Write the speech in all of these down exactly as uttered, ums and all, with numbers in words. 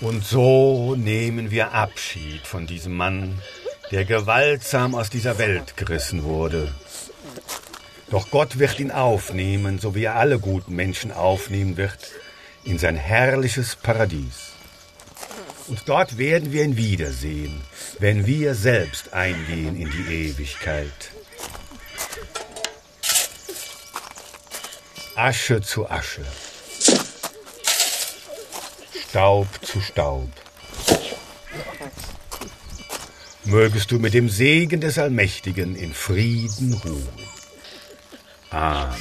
Und so nehmen wir Abschied von diesem Mann, der gewaltsam aus dieser Welt gerissen wurde. Doch Gott wird ihn aufnehmen, so wie er alle guten Menschen aufnehmen wird, in sein herrliches Paradies. Und dort werden wir ihn wiedersehen, wenn wir selbst eingehen in die Ewigkeit. Asche zu Asche, Staub zu Staub. Mögest du mit dem Segen des Allmächtigen in Frieden ruhen. Amen.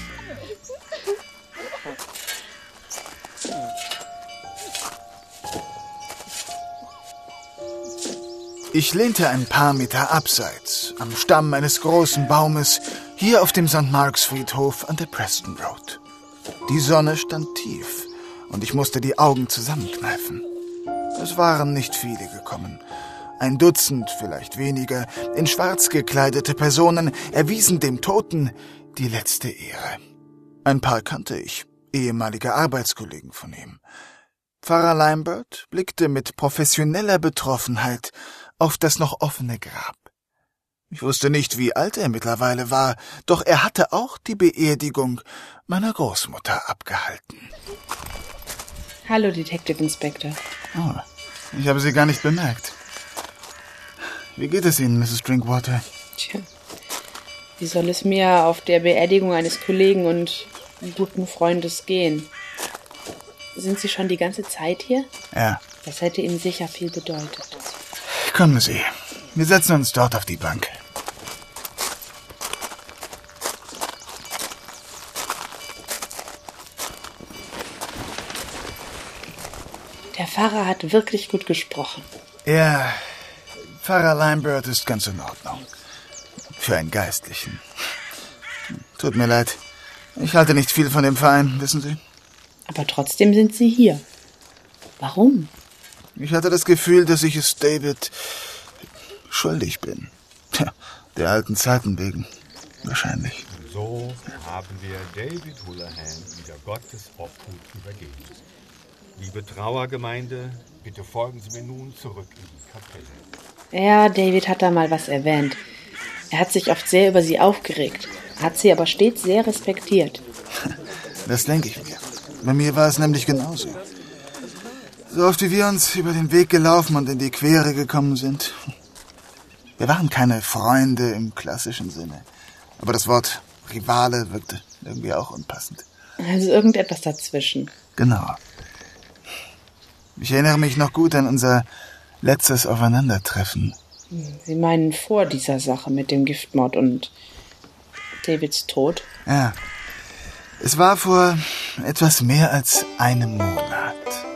Ich lehnte ein paar Meter abseits, am Stamm eines großen Baumes, hier auf dem Sankt Marks Friedhof an der Preston Road. Die Sonne stand tief und ich musste die Augen zusammenkneifen. Es waren nicht viele gekommen. Ein Dutzend, vielleicht weniger, in schwarz gekleidete Personen erwiesen dem Toten die letzte Ehre. Ein paar kannte ich, ehemalige Arbeitskollegen von ihm. Pfarrer Lambert blickte mit professioneller Betroffenheit auf das noch offene Grab. Ich wusste nicht, wie alt er mittlerweile war, doch er hatte auch die Beerdigung meiner Großmutter abgehalten. Hallo, Detective Inspector. Oh, ich habe Sie gar nicht bemerkt. Wie geht es Ihnen, Misses Drinkwater? Tja, wie soll es mir auf der Beerdigung eines Kollegen und guten Freundes gehen? Sind Sie schon die ganze Zeit hier? Ja. Das hätte Ihnen sicher viel bedeutet. Kommen Sie, wir setzen uns dort auf die Bank. Der Pfarrer hat wirklich gut gesprochen. Ja, Pfarrer Lambert ist ganz in Ordnung. Für einen Geistlichen. Tut mir leid. Ich halte nicht viel von dem Verein, wissen Sie? Aber trotzdem sind Sie hier. Warum? Ich hatte das Gefühl, dass ich es David schuldig bin. Tja, der alten Zeiten wegen. Wahrscheinlich. So haben wir David Houlihan wieder Gottes Obhut übergeben. Liebe Trauergemeinde, bitte folgen Sie mir nun zurück in die Kapelle. Ja, David hat da mal was erwähnt. Er hat sich oft sehr über Sie aufgeregt, hat Sie aber stets sehr respektiert. Das denke ich mir. Bei mir war es nämlich genauso. So oft wie wir uns über den Weg gelaufen und in die Quere gekommen sind. Wir waren keine Freunde im klassischen Sinne. Aber das Wort Rivale wirkte irgendwie auch unpassend. Also irgendetwas dazwischen. Genau. Ich erinnere mich noch gut an unser letztes Aufeinandertreffen. Sie meinen vor dieser Sache mit dem Giftmord und Davids Tod? Ja. Es war vor etwas mehr als einem Monat.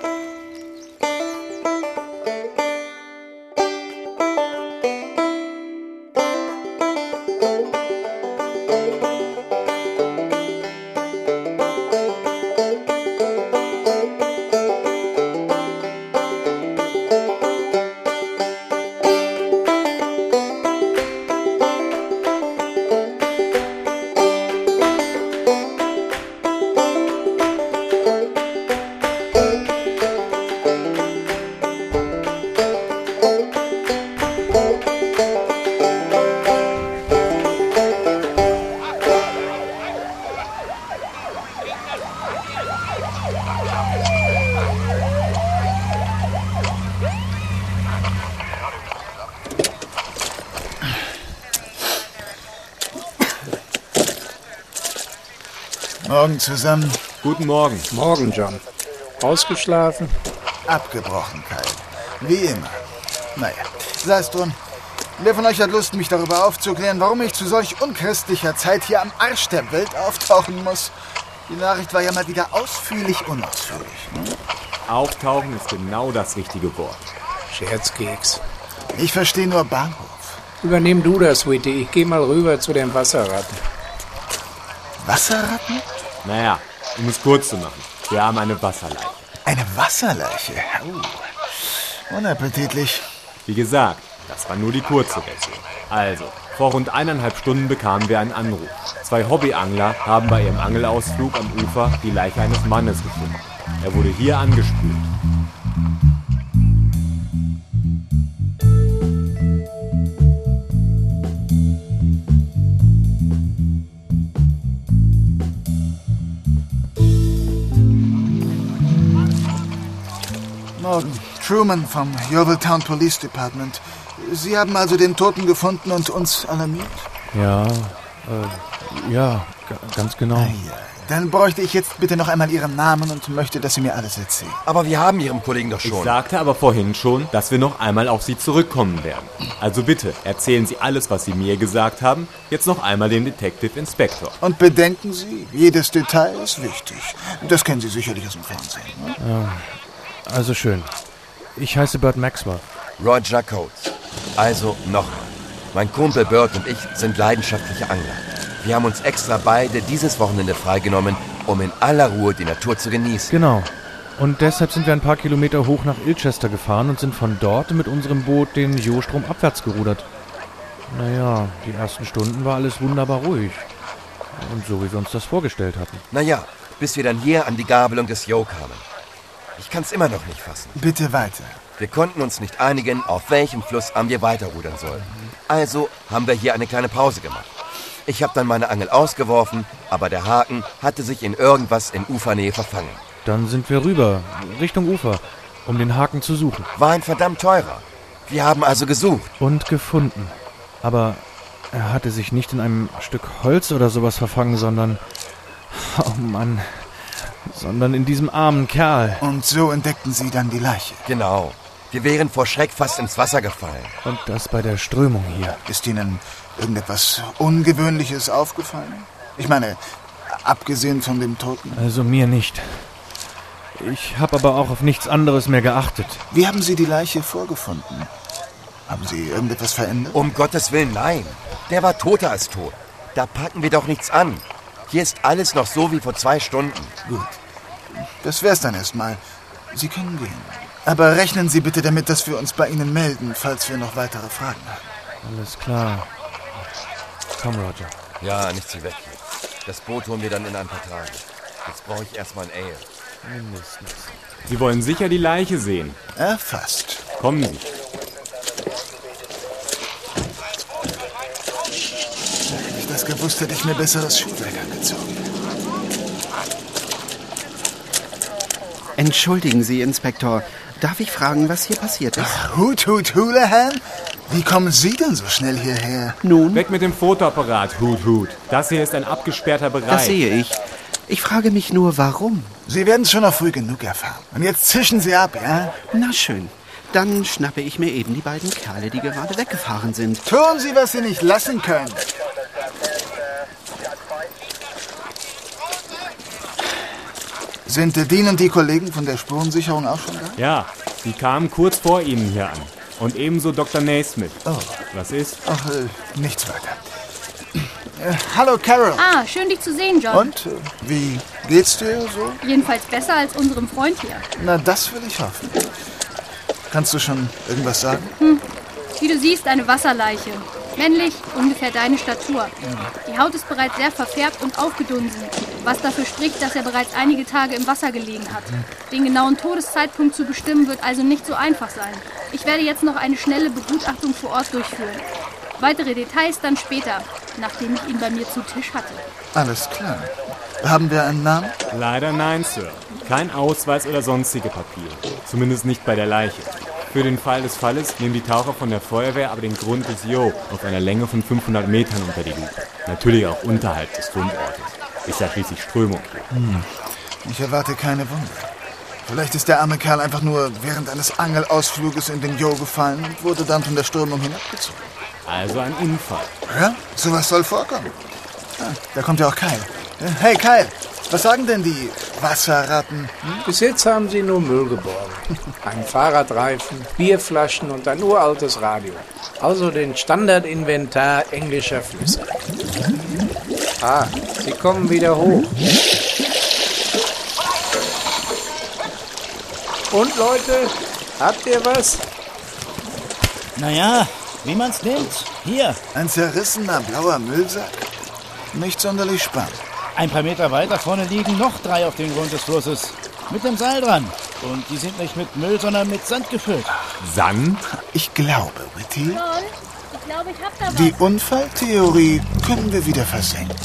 Morgen zusammen. Guten Morgen. Morgen, John. Ausgeschlafen? Abgebrochen, Kyle. Wie immer. Naja, sei es drum. Wer von euch hat Lust, mich darüber aufzuklären, warum ich zu solch unchristlicher Zeit hier am Arsch der Welt auftauchen muss? Die Nachricht war ja mal wieder ausführlich unausführlich. Ne? Auftauchen ist genau das richtige Wort. Scherzkeks. Ich verstehe nur Bahnhof. Übernehm du das, Sweetie. Ich geh mal rüber zu den Wasserratten. Wasserratten? Naja, um es kurz zu machen. Wir haben eine Wasserleiche. Eine Wasserleiche? Uh, unappetitlich. Wie gesagt, das war nur die kurze Version. Also, vor rund eineinhalb Stunden bekamen wir einen Anruf. Zwei Hobbyangler haben bei ihrem Angelausflug am Ufer die Leiche eines Mannes gefunden. Er wurde hier angespült. Morgen. Truman vom Yeovil Police Department. Sie haben also den Toten gefunden und uns alarmiert? Ja, äh, ja, g- ganz genau. Ah, ja. Dann bräuchte ich jetzt bitte noch einmal Ihren Namen und möchte, dass Sie mir alles erzählen. Aber wir haben Ihrem Kollegen doch Ich schon. sagte aber vorhin schon, dass wir noch einmal auf Sie zurückkommen werden. Also bitte, erzählen Sie alles, was Sie mir gesagt haben, jetzt noch einmal dem Detective Inspector. Und bedenken Sie, jedes Detail ist wichtig. Das kennen Sie sicherlich aus dem Fernsehen. Ne? Also schön. Ich heiße Burt Maxwell. Roger Coates. Also nochmal. Mein Kumpel Burt und ich sind leidenschaftliche Angler. Wir haben uns extra beide dieses Wochenende freigenommen, um in aller Ruhe die Natur zu genießen. Genau. Und deshalb sind wir ein paar Kilometer hoch nach Ilchester gefahren und sind von dort mit unserem Boot den Jo-Strom abwärts gerudert. Naja, die ersten Stunden war alles wunderbar ruhig. Und so, wie wir uns das vorgestellt hatten. Naja, bis wir dann hier an die Gabelung des Jo kamen. Ich kann's immer noch nicht fassen. Bitte weiter. Wir konnten uns nicht einigen, auf welchem Flussarm wir weiterrudern sollen. Also haben wir hier eine kleine Pause gemacht. Ich habe dann meine Angel ausgeworfen, aber der Haken hatte sich in irgendwas in Ufernähe verfangen. Dann sind wir rüber, Richtung Ufer, um den Haken zu suchen. War ein verdammt teurer. Wir haben also gesucht. Und gefunden. Aber er hatte sich nicht in einem Stück Holz oder sowas verfangen, sondern... Oh Mann... Sondern in diesem armen Kerl. Und so entdeckten Sie dann die Leiche. Genau. Wir wären vor Schreck fast ins Wasser gefallen. Und das bei der Strömung hier. Ist Ihnen irgendetwas Ungewöhnliches aufgefallen? Ich meine, abgesehen von dem Toten. Also mir nicht. Ich habe aber auch auf nichts anderes mehr geachtet. Wie haben Sie die Leiche vorgefunden? Haben Sie irgendetwas verändert? Um Gottes Willen, nein. Der war toter als tot. Da packen wir doch nichts an. Hier ist alles noch so wie vor zwei Stunden. Gut. Das wär's dann erstmal. Sie können gehen. Aber rechnen Sie bitte damit, dass wir uns bei Ihnen melden, falls wir noch weitere Fragen haben. Alles klar. Komm, Roger. Ja, nicht zu weg hier. Das Boot holen wir dann in ein paar Tagen. Jetzt brauche ich erstmal ein Ale. Mindestens. Sie wollen sicher die Leiche sehen. Erfasst. Kommen Sie. Hätte ich das gewusst, hätte ich mir besseres Schuhwerk angezogen. Entschuldigen Sie, Inspektor. Darf ich fragen, was hier passiert ist? Ach, Hut, Hut, Houlihan? Wie kommen Sie denn so schnell hierher? Nun, Weg mit dem Fotoapparat, Hut, Hut. Das hier ist ein abgesperrter Bereich. das sehe ich. Ich frage mich nur, warum? Sie werden es schon noch früh genug erfahren. Und jetzt zischen Sie ab, ja? Na schön. Dann schnappe ich mir eben die beiden Kerle, die gerade weggefahren sind. Tun Sie, was Sie nicht lassen können. Sind Dean und die Kollegen von der Spurensicherung auch schon da? Ja, die kamen kurz vor Ihnen hier an. Und ebenso Doktor Naismith. Oh. Was ist? Ach, äh, nichts weiter. Äh, hallo, Carol. Ah, schön dich zu sehen, John. Und, äh, wie geht's dir so? Jedenfalls besser als unserem Freund hier. Na, das will ich hoffen. Kannst du schon irgendwas sagen? Hm. Wie du siehst, eine Wasserleiche. Männlich, ungefähr deine Statur. Die Haut ist bereits sehr verfärbt und aufgedunsen, was dafür spricht, dass er bereits einige Tage im Wasser gelegen hat. Den genauen Todeszeitpunkt zu bestimmen, wird also nicht so einfach sein. Ich werde jetzt noch eine schnelle Begutachtung vor Ort durchführen. Weitere Details dann später, nachdem ich ihn bei mir zu Tisch hatte. Alles klar. Haben wir einen Namen? Leider nein, Sir. Kein Ausweis oder sonstige Papiere. Zumindest nicht bei der Leiche. Für den Fall des Falles nehmen die Taucher von der Feuerwehr aber den Grund des Jo auf einer Länge von fünfhundert Metern unter die Lupe. Natürlich auch unterhalb des Fundortes. Ist ja schließlich Strömung hier. Hm. Ich erwarte keine Wunder. Vielleicht ist der arme Kerl einfach nur während eines Angelausfluges in den Jo gefallen und wurde dann von der Strömung hinabgezogen. Also ein Unfall. Ja, sowas soll vorkommen. Ah, da kommt ja auch Kyle. Hey Kyle, was sagen denn die Wasserratten? Hm? Bis jetzt haben sie nur Müll geborgen. Ein Fahrradreifen, Bierflaschen und ein uraltes Radio. Also den Standardinventar englischer Flüsse. Ah, sie kommen wieder hoch. Und Leute, habt ihr was? Naja, wie man's nimmt. Hier. Ein zerrissener blauer Müllsack? Nicht sonderlich spannend. Ein paar Meter weiter vorne liegen noch drei auf dem Grund des Flusses. Mit dem Seil dran. Und die sind nicht mit Müll, sondern mit Sand gefüllt. Sand? Ich glaube, Whitty, John, ich glaube, ich hab da was. die Unfalltheorie können wir wieder versenken.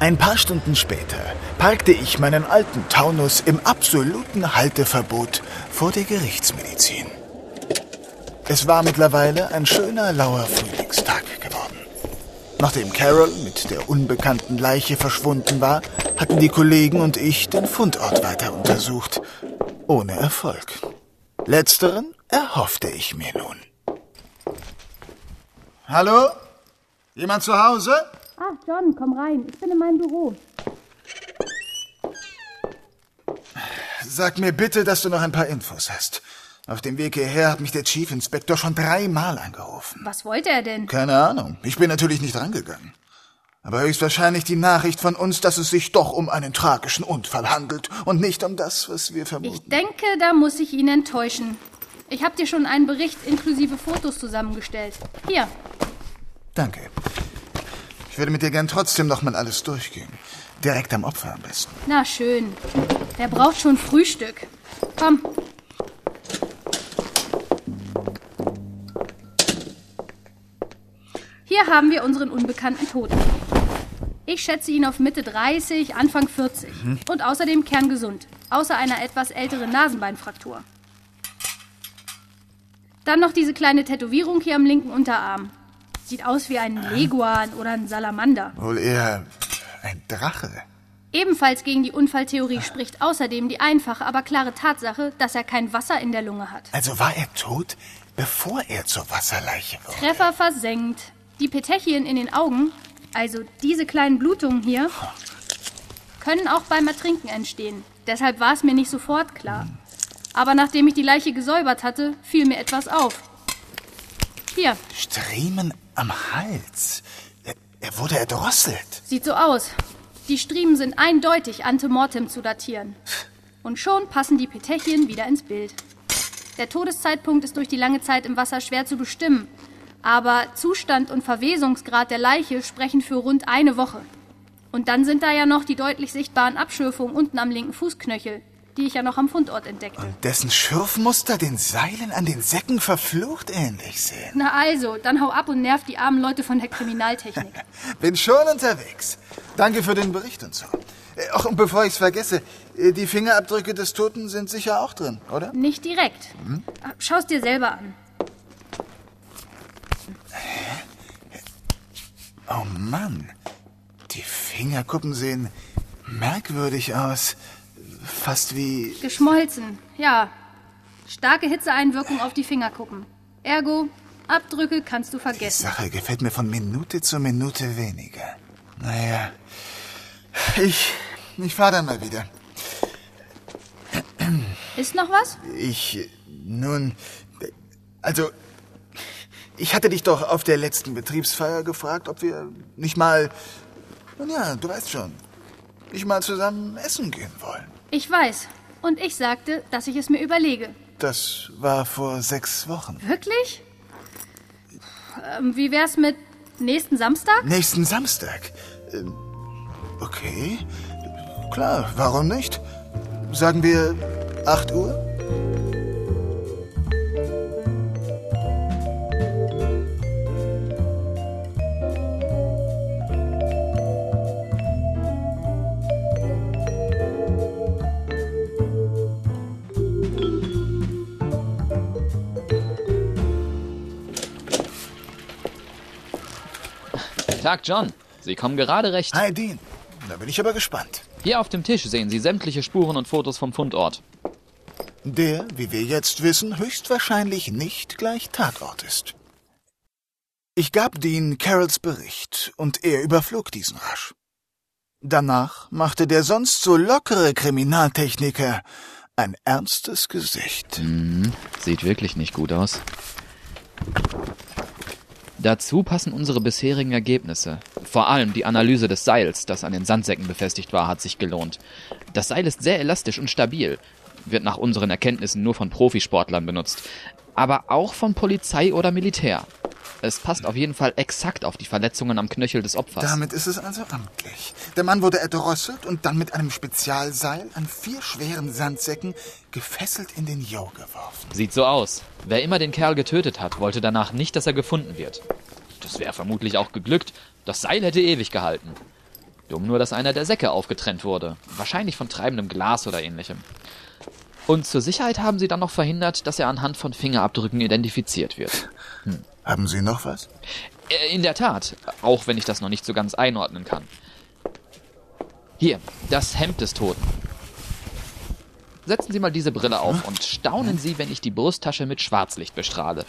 Ein paar Stunden später parkte ich meinen alten Taunus im absoluten Halteverbot vor der Gerichtsmedizin. Es war mittlerweile ein schöner, lauer Frühlingstag geworden. Nachdem Carol mit der unbekannten Leiche verschwunden war, hatten die Kollegen und ich den Fundort weiter untersucht. Ohne Erfolg. Letzteren erhoffte ich mir nun. Hallo? Jemand zu Hause? Ah, John, komm rein. Ich bin in meinem Büro. Sag mir bitte, dass du noch ein paar Infos hast. Auf dem Weg hierher hat mich der Chief Inspector schon dreimal angerufen. Was wollte er denn? Keine Ahnung. Ich bin natürlich nicht rangegangen. Aber höchstwahrscheinlich die Nachricht von uns, dass es sich doch um einen tragischen Unfall handelt und nicht um das, was wir vermuten. Ich denke, da muss ich ihn enttäuschen. Ich habe dir schon einen Bericht inklusive Fotos zusammengestellt. Hier. Danke. Ich würde mit dir gern trotzdem noch mal alles durchgehen. Direkt am Opfer am besten. Na schön. Der braucht schon Frühstück. Komm. Hier haben wir unseren unbekannten Toten. Ich schätze ihn auf Mitte dreißig, Anfang vierzig. Mhm. Und außerdem kerngesund. Außer einer etwas älteren Nasenbeinfraktur. Dann noch diese kleine Tätowierung hier am linken Unterarm. Sieht aus wie ein Leguan oder ein Salamander. Wohl eher ein Drache. Ebenfalls gegen die Unfalltheorie spricht außerdem die einfache, aber klare Tatsache, dass er kein Wasser in der Lunge hat. Also war er tot, bevor er zur Wasserleiche wurde? Treffer versenkt. Die Petechien in den Augen, also diese kleinen Blutungen hier, können auch beim Ertrinken entstehen. Deshalb war es mir nicht sofort klar. Aber nachdem ich die Leiche gesäubert hatte, fiel mir etwas auf. Hier. Striemen am Hals. Er, er wurde erdrosselt. Sieht so aus. Die Striemen sind eindeutig ante mortem zu datieren. Und schon passen die Petechien wieder ins Bild. Der Todeszeitpunkt ist durch die lange Zeit im Wasser schwer zu bestimmen. Aber Zustand und Verwesungsgrad der Leiche sprechen für rund eine Woche. Und dann sind da ja noch die deutlich sichtbaren Abschürfungen unten am linken Fußknöchel, die ich ja noch am Fundort entdeckte. Und dessen Schürfmuster den Seilen an den Säcken verflucht ähnlich sehen. Na also, dann hau ab und nerv die armen Leute von der Kriminaltechnik. Bin schon unterwegs. Danke für den Bericht und so. Ach, und bevor ich's vergesse, die Fingerabdrücke des Toten sind sicher auch drin, oder? Nicht direkt. Hm? Schau's dir selber an. Oh Mann, die Fingerkuppen sehen merkwürdig aus. Fast wie... Geschmolzen, ja. Starke Hitzeeinwirkung auf die Fingerkuppen. Ergo, Abdrücke kannst du vergessen. Die Sache gefällt mir von Minute zu Minute weniger. Naja, ich, ich fahr dann mal wieder. Ist noch was? Ich, nun, also... Ich hatte dich doch auf der letzten Betriebsfeier gefragt, ob wir nicht mal, nun ja, du weißt schon, nicht mal zusammen essen gehen wollen. Ich weiß. Und ich sagte, dass ich es mir überlege. Das war vor sechs Wochen. Wirklich? Ähm, wie wär's mit nächsten Samstag? Nächsten Samstag? Ähm, okay. Klar, warum nicht? Sagen wir acht Uhr? Tag, John. Sie kommen gerade recht. Hi, Dean. Da bin ich aber gespannt. Hier auf dem Tisch sehen Sie sämtliche Spuren und Fotos vom Fundort. Der, wie wir jetzt wissen, höchstwahrscheinlich nicht gleich Tatort ist. Ich gab Dean Carols Bericht und er überflog diesen rasch. Danach machte der sonst so lockere Kriminaltechniker ein ernstes Gesicht. Mhm, sieht wirklich nicht gut aus. Dazu passen unsere bisherigen Ergebnisse. Vor allem die Analyse des Seils, das an den Sandsäcken befestigt war, hat sich gelohnt. Das Seil ist sehr elastisch und stabil, wird nach unseren Erkenntnissen nur von Profisportlern benutzt, aber auch von Polizei oder Militär. Es passt auf jeden Fall exakt auf die Verletzungen am Knöchel des Opfers. Damit ist es also amtlich. Der Mann wurde erdrosselt und dann mit einem Spezialseil an vier schweren Sandsäcken gefesselt in den Jo geworfen. Sieht so aus. Wer immer den Kerl getötet hat, wollte danach nicht, dass er gefunden wird. Das wäre vermutlich auch geglückt. Das Seil hätte ewig gehalten. Dumm nur, dass einer der Säcke aufgetrennt wurde. Wahrscheinlich von treibendem Glas oder ähnlichem. Und zur Sicherheit haben sie dann noch verhindert, dass er anhand von Fingerabdrücken identifiziert wird. Hm. Haben Sie noch was? In der Tat, auch wenn ich das noch nicht so ganz einordnen kann. Hier, das Hemd des Toten. Setzen Sie mal diese Brille auf hm? und staunen Sie, wenn ich die Brusttasche mit Schwarzlicht bestrahle.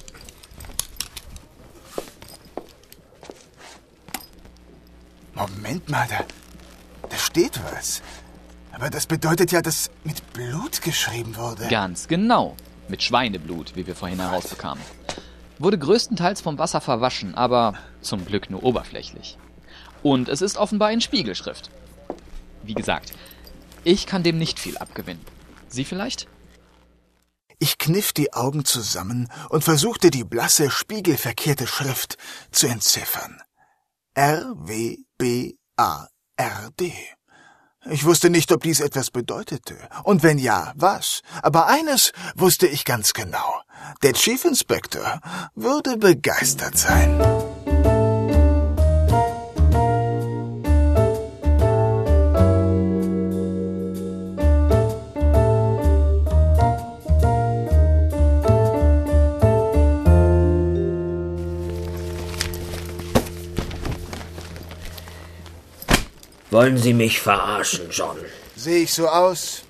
Moment mal, da, da steht was. Aber das bedeutet ja, dass mit Blut geschrieben wurde. Ganz genau. Mit Schweineblut, wie wir vorhin herausbekamen. Wurde größtenteils vom Wasser verwaschen, aber zum Glück nur oberflächlich. Und es ist offenbar in Spiegelschrift. Wie gesagt, ich kann dem nicht viel abgewinnen. Sie vielleicht? Ich kniff die Augen zusammen und versuchte die blasse, spiegelverkehrte Schrift zu entziffern. R W B A R D. Ich wusste nicht, ob dies etwas bedeutete. Und wenn ja, was? Aber eines wusste ich ganz genau. Der Chief Inspector würde begeistert sein. Wollen Sie mich verarschen, John? Sehe ich so aus?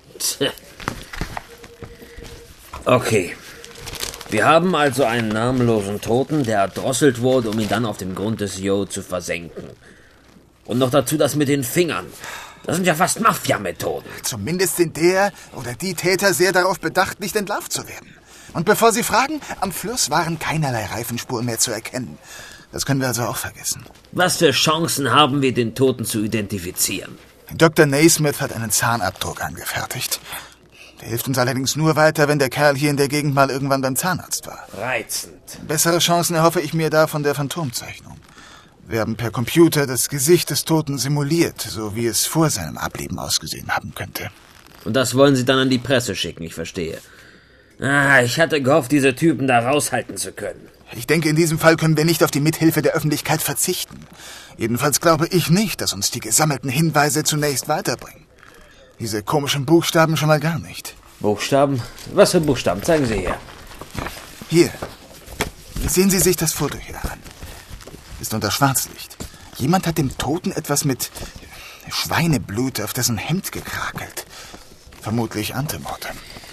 Okay. Wir haben also einen namenlosen Toten, der erdrosselt wurde, um ihn dann auf dem Grund des Jo zu versenken. Und noch dazu das mit den Fingern. Das sind ja fast Mafia-Methoden. Zumindest sind der oder die Täter sehr darauf bedacht, nicht entlarvt zu werden. Und bevor Sie fragen, am Fluss waren keinerlei Reifenspuren mehr zu erkennen. Das können wir also auch vergessen. Was für Chancen haben wir, den Toten zu identifizieren? Doktor Naismith hat einen Zahnabdruck angefertigt. Der hilft uns allerdings nur weiter, wenn der Kerl hier in der Gegend mal irgendwann beim Zahnarzt war. Reizend. Bessere Chancen erhoffe ich mir da von der Phantomzeichnung. Wir haben per Computer das Gesicht des Toten simuliert, so wie es vor seinem Ableben ausgesehen haben könnte. Und das wollen Sie dann an die Presse schicken, ich verstehe. Ah, ich hatte gehofft, diese Typen da raushalten zu können. Ich denke, in diesem Fall können wir nicht auf die Mithilfe der Öffentlichkeit verzichten. Jedenfalls glaube ich nicht, dass uns die gesammelten Hinweise zunächst weiterbringen. Diese komischen Buchstaben schon mal gar nicht. Buchstaben? Was für Buchstaben? Zeigen Sie her. Hier. Sehen Sie sich das Foto hier an. Ist unter Schwarzlicht. Jemand hat dem Toten etwas mit Schweineblut auf dessen Hemd gekrakelt. Vermutlich Antemortem.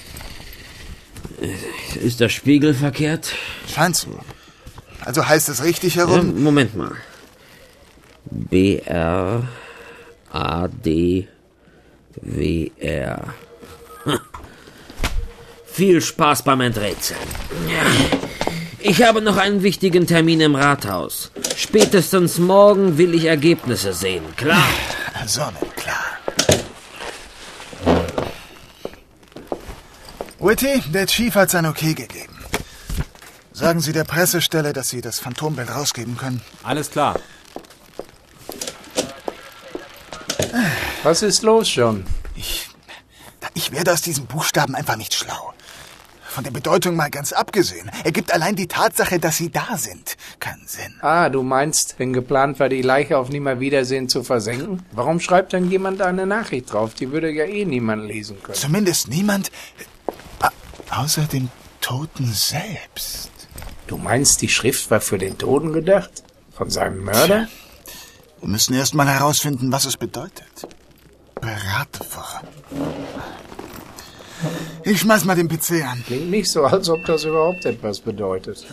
Ist der Spiegel verkehrt? Scheint so. Also heißt es richtig herum? Ja, Moment mal. B R A D W R. Hm. Viel Spaß beim Enträtseln. Ich habe noch einen wichtigen Termin im Rathaus. Spätestens morgen will ich Ergebnisse sehen, klar? Sonnenklar. Whitty, der Chief hat sein Okay gegeben. Sagen Sie der Pressestelle, dass Sie das Phantombild rausgeben können. Alles klar. Was ist los, John? Ich, ich werde aus diesen Buchstaben einfach nicht schlau. Von der Bedeutung mal ganz abgesehen. Ergibt allein die Tatsache, dass sie da sind, keinen Sinn. Ah, du meinst, wenn geplant war, die Leiche auf Nimmerwiedersehen zu versenken? Warum schreibt dann jemand da eine Nachricht drauf? Die würde ja eh niemand lesen können. Zumindest niemand, außer dem Toten selbst. Du meinst, die Schrift war für den Toten gedacht? Von seinem Mörder? Wir müssen erst mal herausfinden, was es bedeutet. Bratwurst. Ich schmeiß mal den P C an. Klingt nicht so, als ob das überhaupt etwas bedeutet.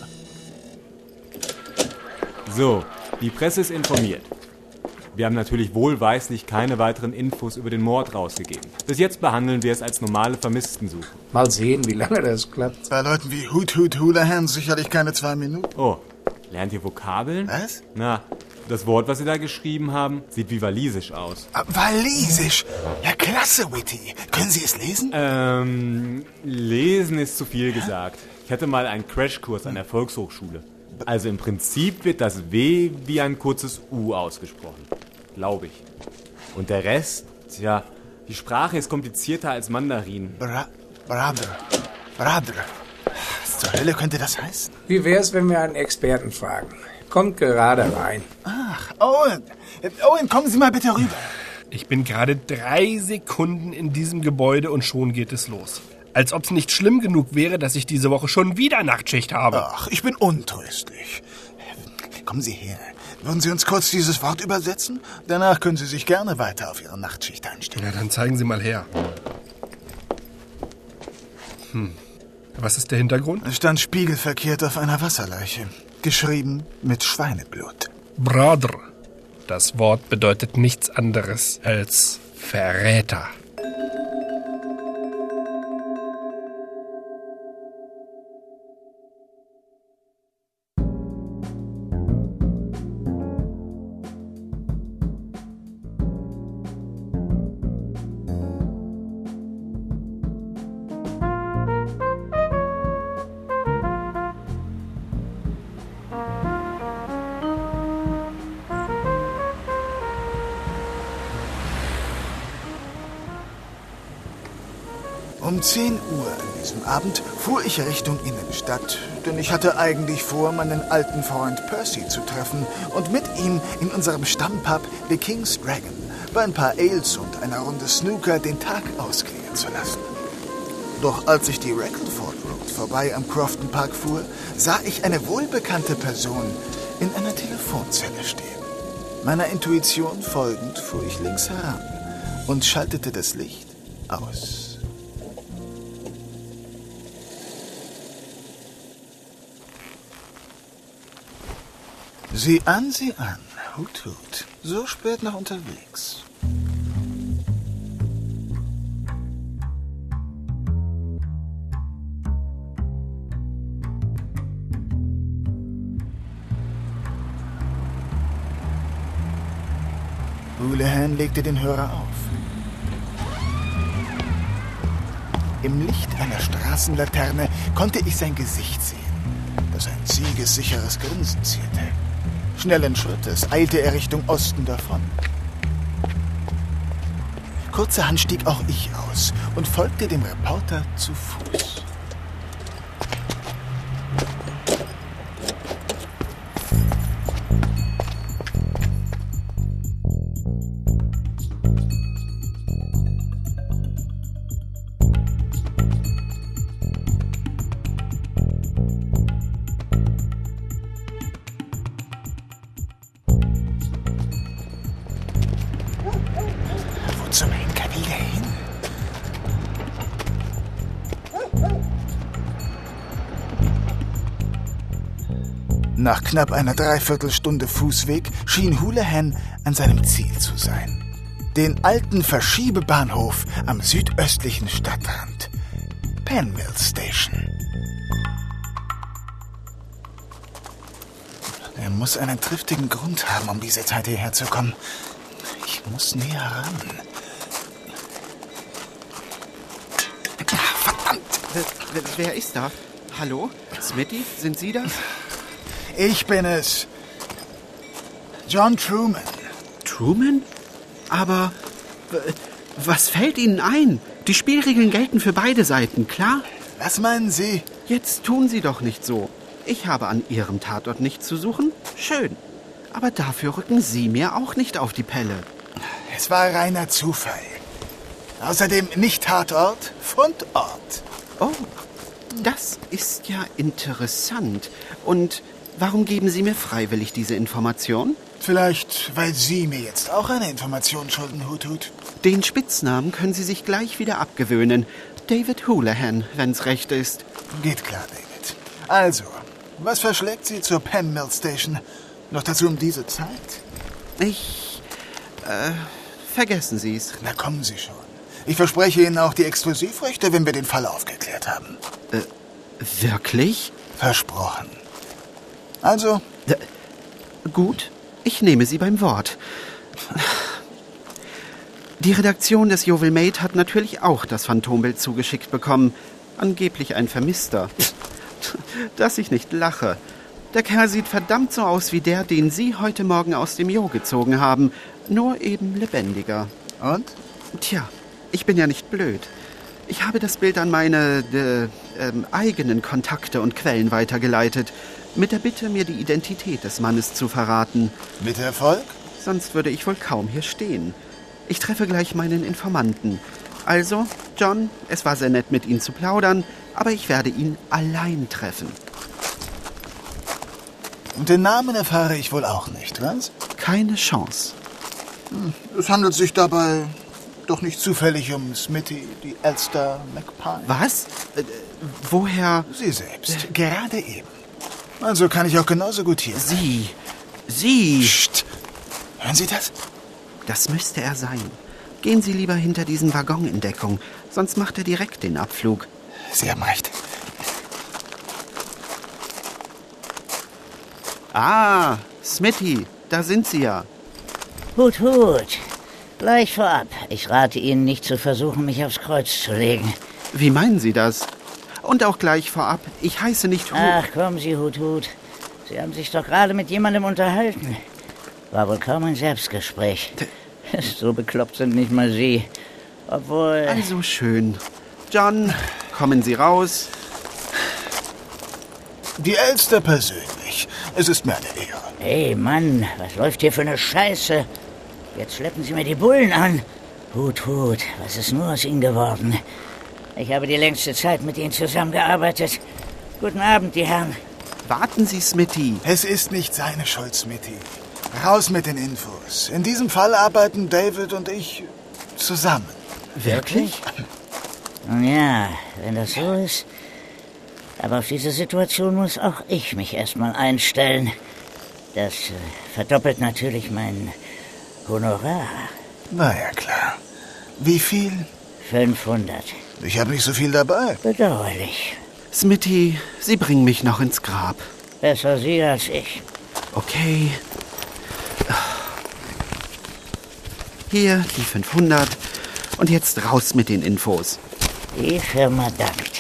So, die Presse ist informiert. Wir haben natürlich wohlweislich keine weiteren Infos über den Mord rausgegeben. Bis jetzt behandeln wir es als normale Vermisstensuche. Mal sehen, wie lange das klappt. Bei Leuten wie Hoot Hoot Houlihan sicherlich keine zwei Minuten. Oh, lernt ihr Vokabeln? Was? Na, das Wort, was Sie da geschrieben haben, sieht wie walisisch aus. Ah, walisisch? Ja, klasse, Whitty. Können Sie es lesen? Ähm, lesen ist zu viel gesagt. Ich hatte mal einen Crashkurs an der Volkshochschule. Also im Prinzip wird das W wie ein kurzes U ausgesprochen. Glaube ich. Und der Rest, ja, die Sprache ist komplizierter als Mandarin. Bra Brother. Brother. Was zur Hölle könnte das heißen? Wie wär's, wenn wir einen Experten fragen? kommt gerade rein. Ach, Owen. Owen, kommen Sie mal bitte rüber. Ich bin gerade drei Sekunden in diesem Gebäude und schon geht es los. Als ob es nicht schlimm genug wäre, dass ich diese Woche schon wieder Nachtschicht habe. Ach, ich bin untröstlich. Kommen Sie her. Würden Sie uns kurz dieses Wort übersetzen? Danach können Sie sich gerne weiter auf Ihre Nachtschicht einstellen. Ja, dann zeigen Sie mal her. Hm. Was ist der Hintergrund? Es stand spiegelverkehrt auf einer Wasserleiche. Geschrieben mit Schweineblut. Brother. Das Wort bedeutet nichts anderes als Verräter. Um zehn Uhr an diesem Abend fuhr ich Richtung Innenstadt, denn ich hatte eigentlich vor, meinen alten Freund Percy zu treffen und mit ihm in unserem Stammpub The King's Dragon bei ein paar Ales und einer Runde Snooker den Tag ausklingen zu lassen. Doch als ich die Rackleford Road vorbei am Crofton Park fuhr, sah ich eine wohlbekannte Person in einer Telefonzelle stehen. Meiner Intuition folgend fuhr ich links heran und schaltete das Licht aus. Sieh an, sieh an. Hut, hut. So spät noch unterwegs. Houlihan legte den Hörer auf. Im Licht einer Straßenlaterne konnte ich sein Gesicht sehen, das ein siegessicheres Grinsen zierte. Schnellen Schrittes eilte er Richtung Osten davon. Kurzerhand stieg auch ich aus und folgte dem Reporter zu Fuß. Zum Henker will er hin? Nach knapp einer Dreiviertelstunde Fußweg schien Houlihan an seinem Ziel zu sein. Den alten Verschiebebahnhof am südöstlichen Stadtrand. Penmill Station. Er muss einen triftigen Grund haben, um diese Zeit hierher zu kommen. Ich muss näher ran. Wer, wer ist da? Hallo? Smitty, sind Sie das? Ich bin es. John Truman. Truman? Aber was fällt Ihnen ein? Die Spielregeln gelten für beide Seiten, klar? Was meinen Sie? Jetzt tun Sie doch nicht so. Ich habe an Ihrem Tatort nichts zu suchen. Schön. Aber dafür rücken Sie mir auch nicht auf die Pelle. Es war reiner Zufall. Außerdem nicht Tatort, Fundort. Oh, das ist ja interessant. Und warum geben Sie mir freiwillig diese Information? Vielleicht, weil Sie mir jetzt auch eine Information schulden, Hut Hut. Den Spitznamen können Sie sich gleich wieder abgewöhnen. David Houlihan, wenn's recht ist. Geht klar, David. Also, was verschlägt Sie zur Penmill Station? Noch dazu um diese Zeit? Ich, äh, vergessen Sie's. Na, kommen Sie schon. Ich verspreche Ihnen auch die Exklusivrechte, wenn wir den Fall aufgeklärt haben. Äh, wirklich? Versprochen. Also? D- gut, ich nehme Sie beim Wort. Die Redaktion des Yeovil Maid hat natürlich auch das Phantombild zugeschickt bekommen. Angeblich ein Vermisster. Dass ich nicht lache. Der Kerl sieht verdammt so aus wie der, den Sie heute Morgen aus dem Jo gezogen haben. Nur eben lebendiger. Und? Tja, ich bin ja nicht blöd. Ich habe das Bild an meine äh, ähm, eigenen Kontakte und Quellen weitergeleitet, mit der Bitte, mir die Identität des Mannes zu verraten. Mit Erfolg? Sonst würde ich wohl kaum hier stehen. Ich treffe gleich meinen Informanten. Also, John, es war sehr nett, mit Ihnen zu plaudern, aber ich werde ihn allein treffen. Und den Namen erfahre ich wohl auch nicht, was? Keine Chance. Hm, es handelt sich dabei doch nicht zufällig um Smitty, die Elster McPine. Was? Äh, woher? Sie selbst. Äh, gerade eben. Also kann ich auch genauso gut hier sein. Sie. Sie. Psst. Hören Sie das? Das müsste er sein. Gehen Sie lieber hinter diesen Waggon in Deckung, sonst macht er direkt den Abflug. Sie haben recht. Ah, Smitty, da sind Sie ja. Hut, Hut. Gleich vorab. Ich rate Ihnen nicht zu versuchen, mich aufs Kreuz zu legen. Wie meinen Sie das? Und auch gleich vorab, ich heiße nicht Hut. Ach, kommen Sie, Hut, Hut. Sie haben sich doch gerade mit jemandem unterhalten. War wohl kaum ein Selbstgespräch. So bekloppt sind nicht mal Sie. Obwohl... Also schön. John, kommen Sie raus. Die Elster persönlich. Es ist mir eine Ehre. Hey, Mann, was läuft hier für eine Scheiße? Jetzt schleppen Sie mir die Bullen an. Hut, Hut, was ist nur aus Ihnen geworden? Ich habe die längste Zeit mit Ihnen zusammengearbeitet. Guten Abend, die Herren. Warten Sie, Smitty. Es ist nicht seine Schuld, Smitty. Raus mit den Infos. In diesem Fall arbeiten David und ich zusammen. Wirklich? Nun ja, wenn das so ist. Aber auf diese Situation muss auch ich mich erstmal einstellen. Das äh, verdoppelt natürlich mein Honorar. Na ja, klar. Wie viel? fünfhundert. Ich habe nicht so viel dabei. Bedauerlich. Smitty, Sie bringen mich noch ins Grab. Besser Sie als ich. Okay. Hier die fünfhundert. Und jetzt raus mit den Infos. Die Firma dankt.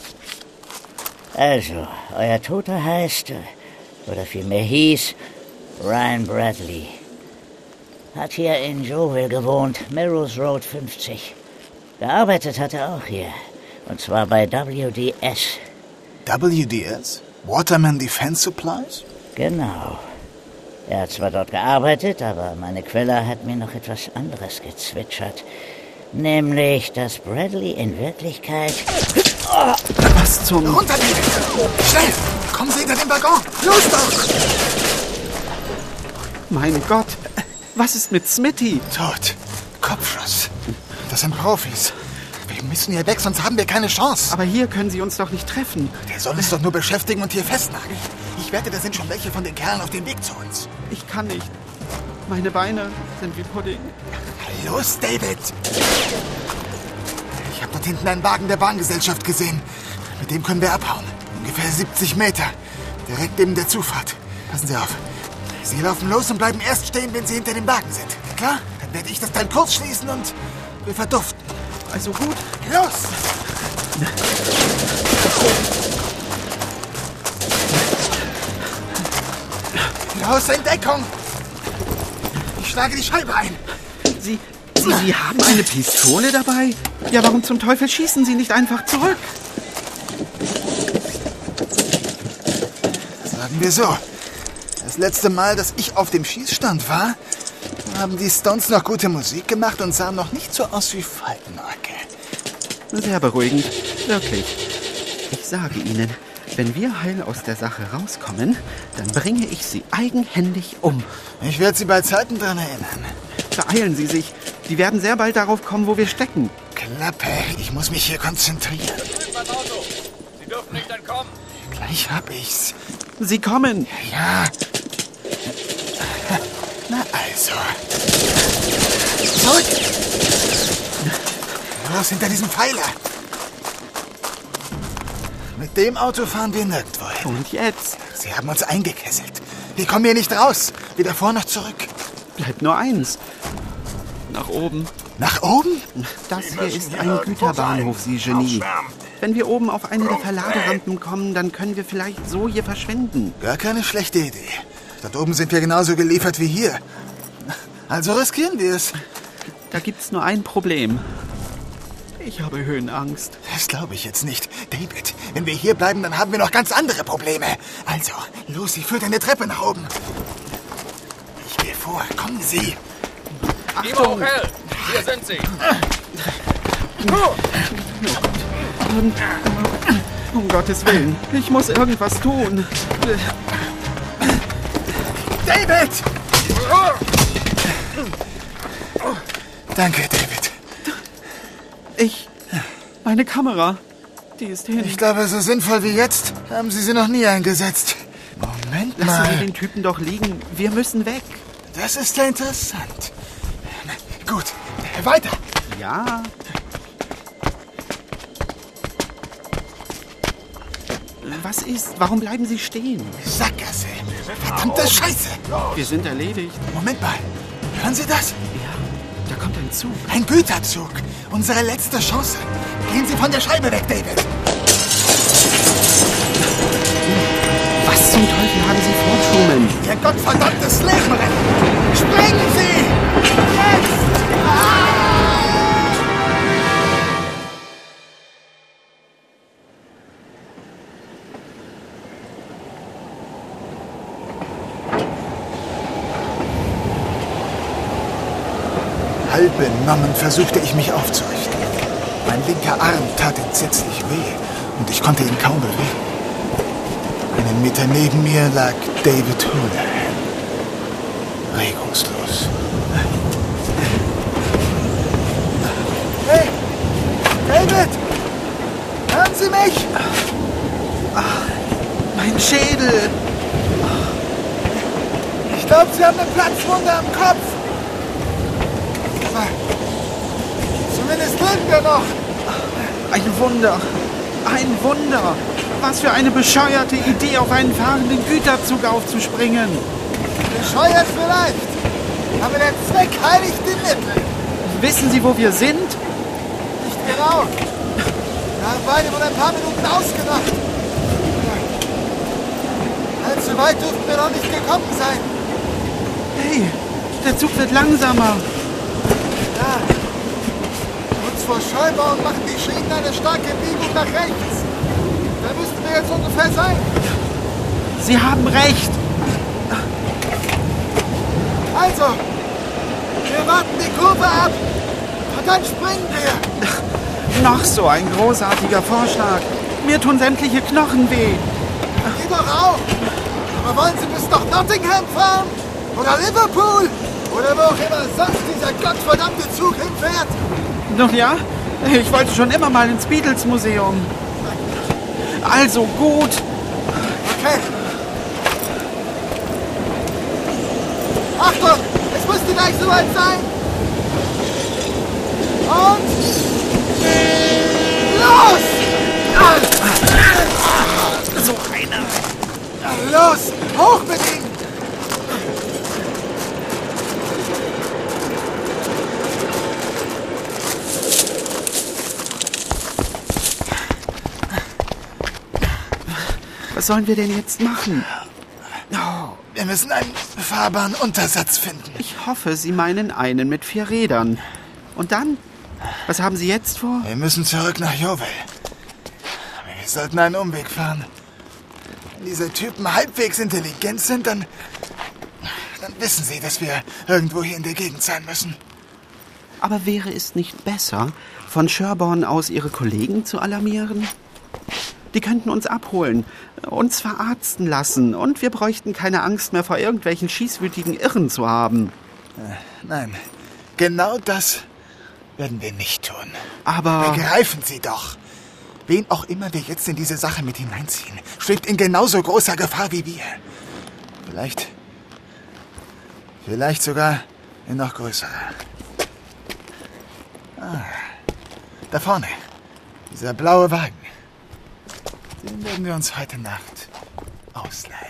Also, euer Toter heißt, oder vielmehr hieß, Ryan Bradley. Hat hier in Joville gewohnt, Melrose Road fünfzig. Gearbeitet hat er auch hier. Und zwar bei W D S. W D S? Waterman Defense Supplies? Genau. Er hat zwar dort gearbeitet, aber meine Quelle hat mir noch etwas anderes gezwitschert. Nämlich, dass Bradley in Wirklichkeit... Oh, was zum... Runter, schnell! Kommen Sie hinter den Waggon! Los doch! Mein Gott, was ist mit Smitty? Tot. Kopfschuss. Das sind Profis. Wir müssen hier weg, sonst haben wir keine Chance. Aber hier können Sie uns doch nicht treffen. Der soll uns doch nur beschäftigen und hier festnageln. Ich wette, da sind schon welche von den Kerlen auf dem Weg zu uns. Ich kann nicht. Meine Beine sind wie Pudding. Los, David! Ich habe dort hinten einen Wagen der Bahngesellschaft gesehen. Mit dem können wir abhauen. Ungefähr siebzig Meter. Direkt neben der Zufahrt. Passen Sie auf. Sie laufen los und bleiben erst stehen, wenn Sie hinter dem Wagen sind. Klar? Dann werde ich das Teil kurz schließen und wir verduften. Also gut. Los! Los, in Deckung! Ich schlage die Scheibe ein. Sie, Sie, Sie haben eine Pistole dabei? Ja, warum zum Teufel schießen Sie nicht einfach zurück? Sagen wir so. Das letzte Mal, dass ich auf dem Schießstand war, haben die Stones noch gute Musik gemacht und sahen noch nicht so aus wie Faltenacke. Sehr beruhigend, wirklich. Ich sage Ihnen, wenn wir heil aus der Sache rauskommen, dann bringe ich Sie eigenhändig um. Ich werde Sie bei Zeiten dran erinnern. Beeilen Sie sich. Die werden sehr bald darauf kommen, wo wir stecken. Klappe, ich muss mich hier konzentrieren. Sie dürfen nicht entkommen. Gleich hab ich's. Sie kommen. Ja. Na also. Zurück! Los, hinter diesem Pfeiler! Mit dem Auto fahren wir nirgendwo hin. Und jetzt? Sie haben uns eingekesselt. Wir kommen hier nicht raus. Weder vor noch zurück. Bleibt nur eins. Nach oben. Nach oben? Das hier ist ein Güterbahnhof, Sie Genie. Wenn wir oben auf eine der Verladerampen kommen, dann können wir vielleicht so hier verschwinden. Gar keine schlechte Idee. Dort oben sind wir genauso geliefert wie hier. Also riskieren wir es. Da gibt's nur ein Problem. Ich habe Höhenangst. Das glaube ich jetzt nicht. David, wenn wir hier bleiben, dann haben wir noch ganz andere Probleme. Also, Lucy, führt eine Treppe nach oben. Ich gehe vor. Kommen Sie. Timo Hell, hier sind Sie. Um, um Gottes Willen, ich muss irgendwas tun. David! Danke, David. Ich... Meine Kamera, die ist hin. Ich glaube, so sinnvoll wie jetzt haben Sie sie noch nie eingesetzt. Moment mal. Lassen Sie den Typen doch liegen. Wir müssen weg. Das ist ja interessant. Gut, weiter. Ja. Was ist? Warum bleiben Sie stehen? Sackgasse. Verdammte Scheiße. Wir sind erledigt. Moment mal. Hören Sie das? Ja, da kommt ein Zug. Ein Güterzug. Unsere letzte Chance. Gehen Sie von der Scheibe weg, David. Was zum Teufel haben Sie vor, Truman? Ihr gottverdammtes Leben retten. Springen Sie! Jetzt! Ah! Halb benommen versuchte ich mich aufzurichten. Mein linker Arm tat entsetzlich weh und ich konnte ihn kaum bewegen. Einen Meter neben mir lag David Houlihan, regungslos. Hey, David! Hören Sie mich? Ach, mein Schädel! Ich glaube, Sie haben eine Platzwunde am Kopf. Aber zumindest leben wir noch. Ein Wunder! Ein Wunder! Was für eine bescheuerte Idee, auf einen fahrenden Güterzug aufzuspringen. Bescheuert vielleicht, aber der Zweck heiligt die Mittel. Wissen Sie, wo wir sind? Nicht genau. Wir haben beide wohl ein paar Minuten ausgemacht. Allzu weit dürften wir noch nicht gekommen sein. Hey, der Zug wird langsamer. Ja. Kurz vor Scheubaum machen die Schienen eine starke Biegung nach rechts. Da müssten wir jetzt ungefähr sein. Sie haben recht. Also, wir warten die Kurve ab und dann springen wir. Noch so ein großartiger Vorschlag. Mir tun sämtliche Knochen weh. Ihr doch auch. Aber wollen Sie bis nach Nottingham fahren? Oder Liverpool? Oder wo auch immer sonst dieser gottverdammte Zug hinfährt? Nun ja, ich wollte schon immer mal ins Beatles-Museum. Also gut. Okay. Achtung, es müsste gleich soweit sein. Und los! So einer. Los, hoch mit ihm! Was sollen wir denn jetzt machen? Oh, wir müssen einen fahrbaren Untersatz finden. Ich hoffe, Sie meinen einen mit vier Rädern. Und dann? Was haben Sie jetzt vor? Wir müssen zurück nach Yeovil. Wir sollten einen Umweg fahren. Wenn diese Typen halbwegs intelligent sind, dann... Dann wissen sie, dass wir irgendwo hier in der Gegend sein müssen. Aber wäre es nicht besser, von Sherborne aus Ihre Kollegen zu alarmieren? Die könnten uns abholen, uns verarzten lassen und wir bräuchten keine Angst mehr vor irgendwelchen schießwütigen Irren zu haben. Nein, genau das werden wir nicht tun. Aber... Begreifen Sie doch. Wen auch immer wir jetzt in diese Sache mit hineinziehen, schwebt in genauso großer Gefahr wie wir. Vielleicht... Vielleicht sogar in noch größerer. Ah, da vorne. Dieser blaue Wagen. Den werden wir uns heute Nacht ausleihen.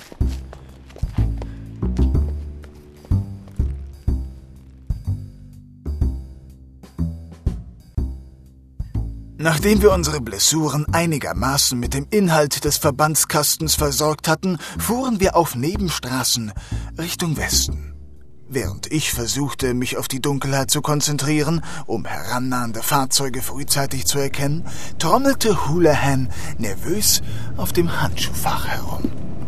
Nachdem wir unsere Blessuren einigermaßen mit dem Inhalt des Verbandskastens versorgt hatten, fuhren wir auf Nebenstraßen Richtung Westen. Während ich versuchte, mich auf die Dunkelheit zu konzentrieren, um herannahende Fahrzeuge frühzeitig zu erkennen, trommelte Houlihan nervös auf dem Handschuhfach herum.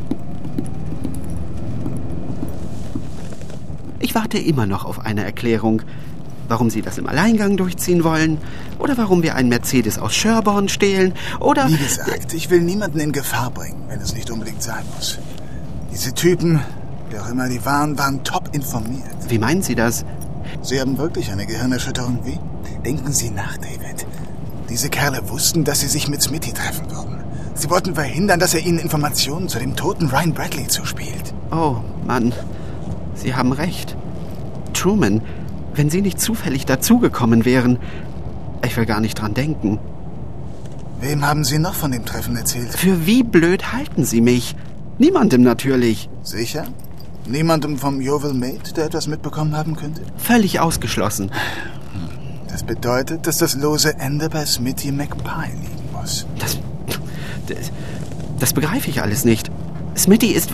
Ich warte immer noch auf eine Erklärung. Warum Sie das im Alleingang durchziehen wollen? Oder warum wir einen Mercedes aus Sherborne stehlen? Oder... Wie gesagt, ich will niemanden in Gefahr bringen, wenn es nicht unbedingt sein muss. Diese Typen... Wer auch immer die waren, waren top informiert. Wie meinen Sie das? Sie haben wirklich eine Gehirnerschütterung, wie? Denken Sie nach, David. Diese Kerle wussten, dass sie sich mit Smitty treffen würden. Sie wollten verhindern, dass er ihnen Informationen zu dem toten Ryan Bradley zuspielt. Oh, Mann. Sie haben recht. Truman, wenn Sie nicht zufällig dazugekommen wären... Ich will gar nicht dran denken. Wem haben Sie noch von dem Treffen erzählt? Für wie blöd halten Sie mich? Niemandem natürlich. Sicher? Niemandem vom Yeovil Maid, der etwas mitbekommen haben könnte? Völlig ausgeschlossen. Das bedeutet, dass das lose Ende bei Smitty McPie liegen muss. Das, das, das begreife ich alles nicht. Smitty ist...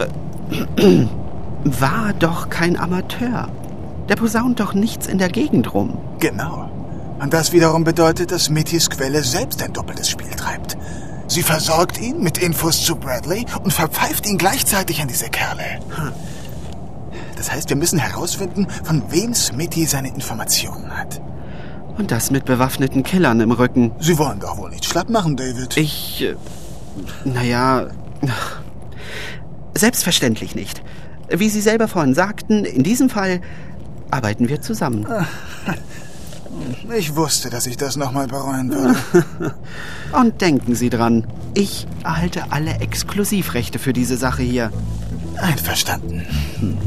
war doch kein Amateur. Der posaunt doch nichts in der Gegend rum. Genau. Und das wiederum bedeutet, dass Smittys Quelle selbst ein doppeltes Spiel treibt. Sie versorgt ihn mit Infos zu Bradley und verpfeift ihn gleichzeitig an diese Kerle. Hm. Das heißt, wir müssen herausfinden, von wem Smitty seine Informationen hat. Und das mit bewaffneten Killern im Rücken. Sie wollen doch wohl nicht schlapp machen, David. Ich... Äh, naja... Selbstverständlich nicht. Wie Sie selber vorhin sagten, in diesem Fall arbeiten wir zusammen. Ich wusste, dass ich das nochmal bereuen würde. Und denken Sie dran, ich erhalte alle Exklusivrechte für diese Sache hier. Einverstanden. Hm.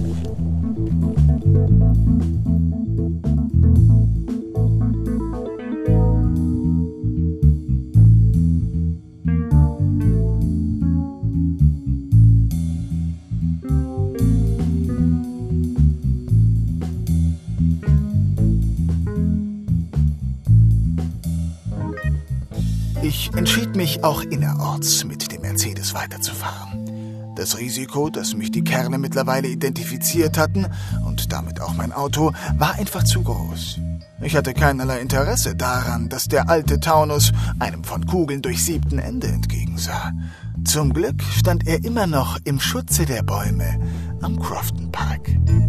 Ich entschied mich auch innerorts mit dem Mercedes weiterzufahren. Das Risiko, dass mich die Kerle mittlerweile identifiziert hatten und damit auch mein Auto, war einfach zu groß. Ich hatte keinerlei Interesse daran, dass der alte Taunus einem von Kugeln durchsiebten Ende entgegensah. Zum Glück stand er immer noch im Schutze der Bäume am Crofton Park.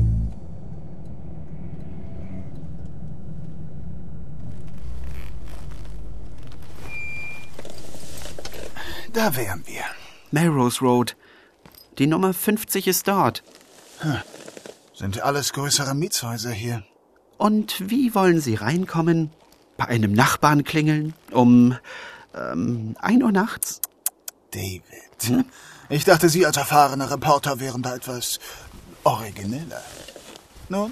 Da wären wir. Melrose Road. Die Nummer fünfzig ist dort. Hm. Sind alles größere Mietshäuser hier. Und wie wollen Sie reinkommen? Bei einem Nachbarn klingeln? Um ähm, ein Uhr nachts? David, hm? Ich dachte, Sie als erfahrener Reporter wären da etwas origineller. Nun?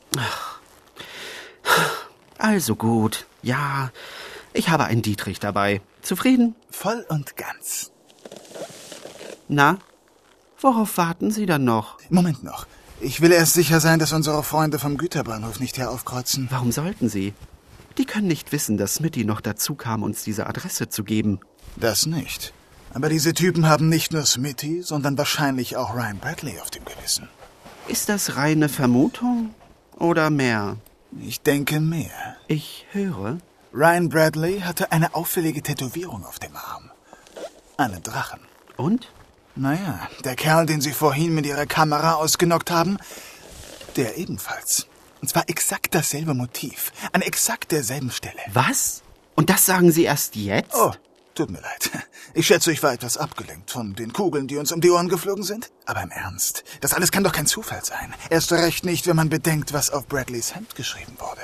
Also gut. Ja, ich habe einen Dietrich dabei. Zufrieden? Voll und ganz. Na, worauf warten Sie dann noch? Moment noch. Ich will erst sicher sein, dass unsere Freunde vom Güterbahnhof nicht hier aufkreuzen. Warum sollten sie? Die können nicht wissen, dass Smitty noch dazu kam, uns diese Adresse zu geben. Das nicht. Aber diese Typen haben nicht nur Smitty, sondern wahrscheinlich auch Ryan Bradley auf dem Gewissen. Ist das reine Vermutung oder mehr? Ich denke mehr. Ich höre. Ryan Bradley hatte eine auffällige Tätowierung auf dem Arm. Einen Drachen. Und? Naja, der Kerl, den Sie vorhin mit Ihrer Kamera ausgenockt haben, der ebenfalls. Und zwar exakt dasselbe Motiv, an exakt derselben Stelle. Was? Und das sagen Sie erst jetzt? Oh, tut mir leid. Ich schätze, ich war etwas abgelenkt von den Kugeln, die uns um die Ohren geflogen sind. Aber im Ernst, das alles kann doch kein Zufall sein. Erst recht nicht, wenn man bedenkt, was auf Bradleys Hemd geschrieben wurde.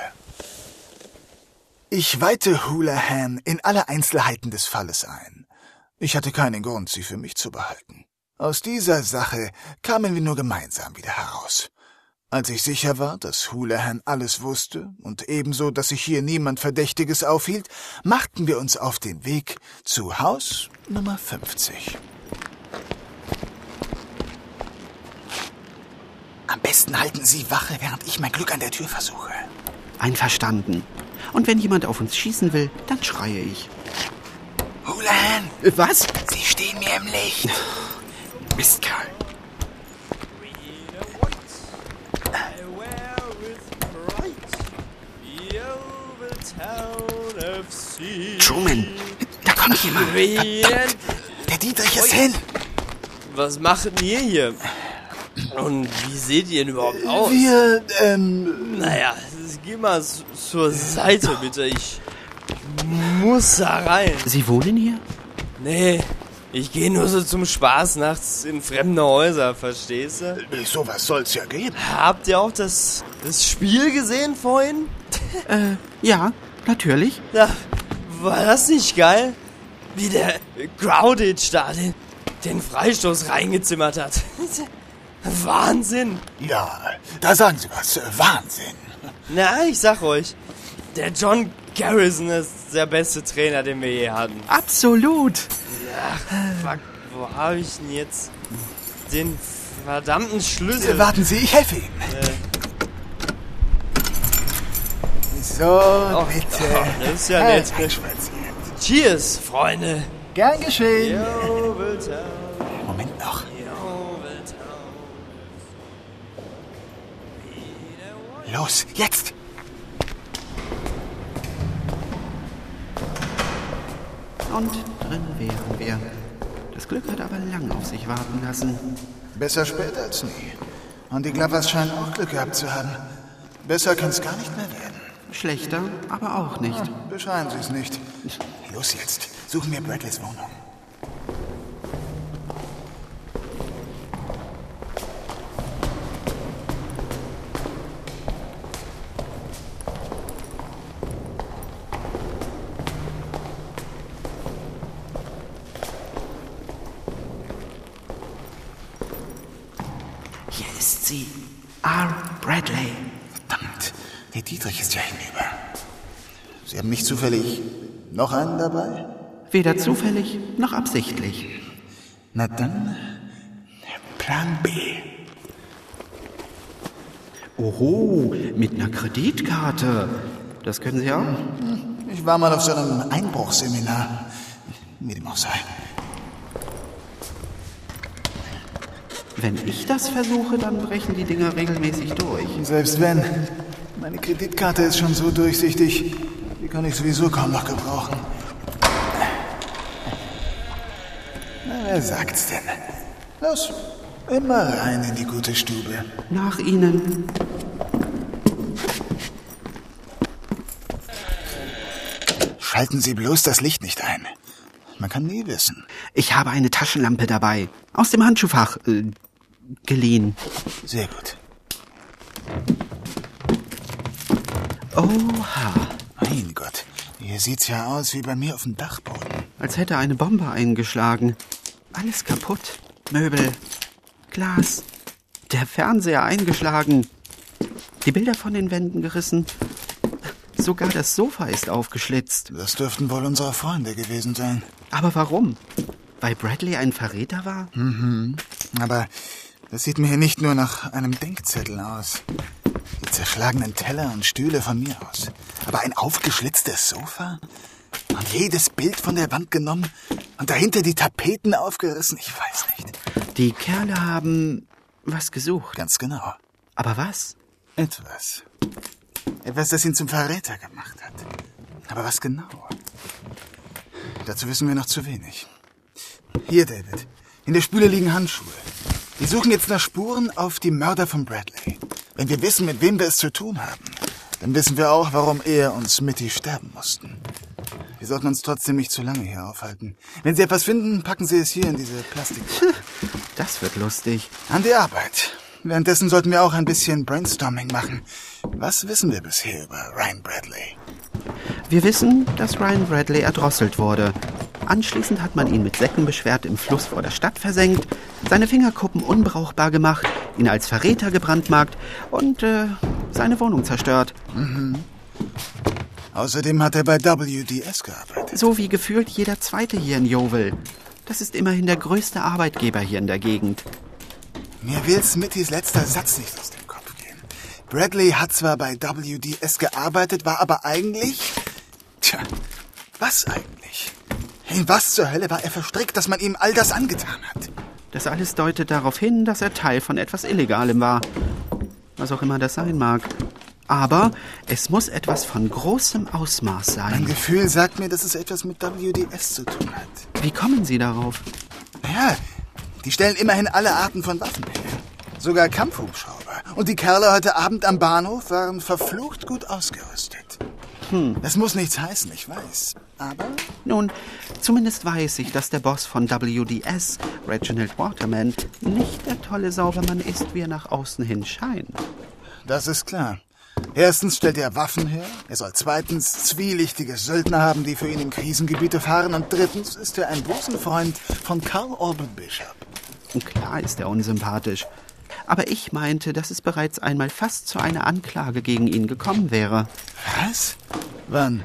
Ich weihte Houlihan in alle Einzelheiten des Falles ein. Ich hatte keinen Grund, sie für mich zu behalten. Aus dieser Sache kamen wir nur gemeinsam wieder heraus. Als ich sicher war, dass Houlihan alles wusste und ebenso, dass sich hier niemand Verdächtiges aufhielt, machten wir uns auf den Weg zu Haus Nummer fünfzig. Am besten halten Sie Wache, während ich mein Glück an der Tür versuche. Einverstanden. Und wenn jemand auf uns schießen will, dann schreie ich. Houlihan! Was? Sie stehen mir im Licht. Mistkerl. Truman, da kommt jemand. Da, der Dietrich ist hin. Was macht ihr hier? Und wie seht ihr denn überhaupt aus? Wir, ähm... Naja, geh mal zur Seite, bitte. Ich muss da rein. Sie wohnen hier? Nee, ich gehe nur so zum Spaß nachts in fremde Häuser, verstehst du? So was soll's ja geben. Habt ihr auch das, das Spiel gesehen vorhin? Äh, ja, natürlich. Ja, war das nicht geil? Wie der Crowdage da den, den Freistoß reingezimmert hat. Wahnsinn. Ja, da sagen Sie was. Wahnsinn. Na, ich sag euch, der John Garrison ist der beste Trainer, den wir je hatten. Absolut. Ach, fuck, wo habe ich denn jetzt den verdammten Schlüssel? Warten Sie, ich helfe Ihnen. Äh. So, oh, bitte. Oh, das ist ja nett. Cheers, Freunde. Gern geschehen. Yo, Moment noch. Los, jetzt! Und drin wären wir. Das Glück hat aber lang auf sich warten lassen. Besser spät als nie. Und die Glovers scheinen auch Glück gehabt zu haben. Besser kann es gar nicht mehr werden. Schlechter, aber auch nicht. Ja, beschreiben Sie es nicht. Los jetzt, suchen wir Bradleys Wohnung. Hier ist sie. R. Bradley. Verdammt, der Dietrich ist ja hinüber. Sie haben nicht zufällig noch einen dabei? Weder zufällig noch absichtlich. Na dann, Plan B. Oho, mit einer Kreditkarte. Das können Sie auch? Ich war mal auf so einem Einbruchseminar. Wie dem auch sei. Wenn ich das versuche, dann brechen die Dinger regelmäßig durch. Selbst wenn. Meine Kreditkarte ist schon so durchsichtig, die kann ich sowieso kaum noch gebrauchen. Na, wer sagt's denn? Los, immer rein in die gute Stube. Nach Ihnen. Schalten Sie bloß das Licht nicht ein. Man kann nie wissen. Ich habe eine Taschenlampe dabei. Aus dem Handschuhfach. Äh, geliehen. Sehr gut. Oha. Mein Gott. Hier sieht's ja aus wie bei mir auf dem Dachboden. Als hätte eine Bombe eingeschlagen. Alles kaputt. Möbel. Glas. Der Fernseher eingeschlagen. Die Bilder von den Wänden gerissen. Sogar das Sofa ist aufgeschlitzt. Das dürften wohl unsere Freunde gewesen sein. Aber warum? Weil Bradley ein Verräter war? Mhm. Aber das sieht mir hier nicht nur nach einem Denkzettel aus. Die zerschlagenen Teller und Stühle von mir aus. Aber ein aufgeschlitztes Sofa? Und jedes Bild von der Wand genommen und dahinter die Tapeten aufgerissen? Ich weiß nicht. Die Kerle haben was gesucht. Ganz genau. Aber was? Etwas. Etwas, das ihn zum Verräter gemacht hat. Aber was genau? Dazu wissen wir noch zu wenig. Hier, David. In der Spüle liegen Handschuhe. Wir suchen jetzt nach Spuren auf die Mörder von Bradley. Wenn wir wissen, mit wem wir es zu tun haben, dann wissen wir auch, warum er und Smitty sterben mussten. Wir sollten uns trotzdem nicht zu lange hier aufhalten. Wenn Sie etwas finden, packen Sie es hier in diese Plastik. Das wird lustig. An die Arbeit. Währenddessen sollten wir auch ein bisschen Brainstorming machen. Was wissen wir bisher über Ryan Bradley? Wir wissen, dass Ryan Bradley erdrosselt wurde. Anschließend hat man ihn mit Säcken beschwert im Fluss vor der Stadt versenkt, seine Fingerkuppen unbrauchbar gemacht, ihn als Verräter gebrandmarkt und äh, seine Wohnung zerstört. Mhm. Außerdem hat er bei W D S gearbeitet. So wie gefühlt jeder Zweite hier in Yeovil. Das ist immerhin der größte Arbeitgeber hier in der Gegend. Mir will Smittys letzter Satz nicht aus dem Kopf gehen. Bradley hat zwar bei W D S gearbeitet, war aber eigentlich... Tja, was eigentlich? In was zur Hölle war er verstrickt, dass man ihm all das angetan hat? Das alles deutet darauf hin, dass er Teil von etwas Illegalem war. Was auch immer das sein mag. Aber es muss etwas von großem Ausmaß sein. Mein Gefühl sagt mir, dass es etwas mit W D S zu tun hat. Wie kommen Sie darauf? Naja, die stellen immerhin alle Arten von Waffen her. Sogar Kampfhubschrauber. Und die Kerle heute Abend am Bahnhof waren verflucht gut ausgerüstet. Hm. Das muss nichts heißen, ich weiß. Aber? Nun, zumindest weiß ich, dass der Boss von W D S, Reginald Waterman, nicht der tolle Saubermann ist, wie er nach außen hin scheint. Das ist klar. Erstens stellt er Waffen her. Er soll zweitens zwielichtige Söldner haben, die für ihn in Krisengebiete fahren. Und drittens ist er ein Busenfreund von Karl Orban Bishop. Und klar ist er unsympathisch. Aber ich meinte, dass es bereits einmal fast zu einer Anklage gegen ihn gekommen wäre. Was? Wann?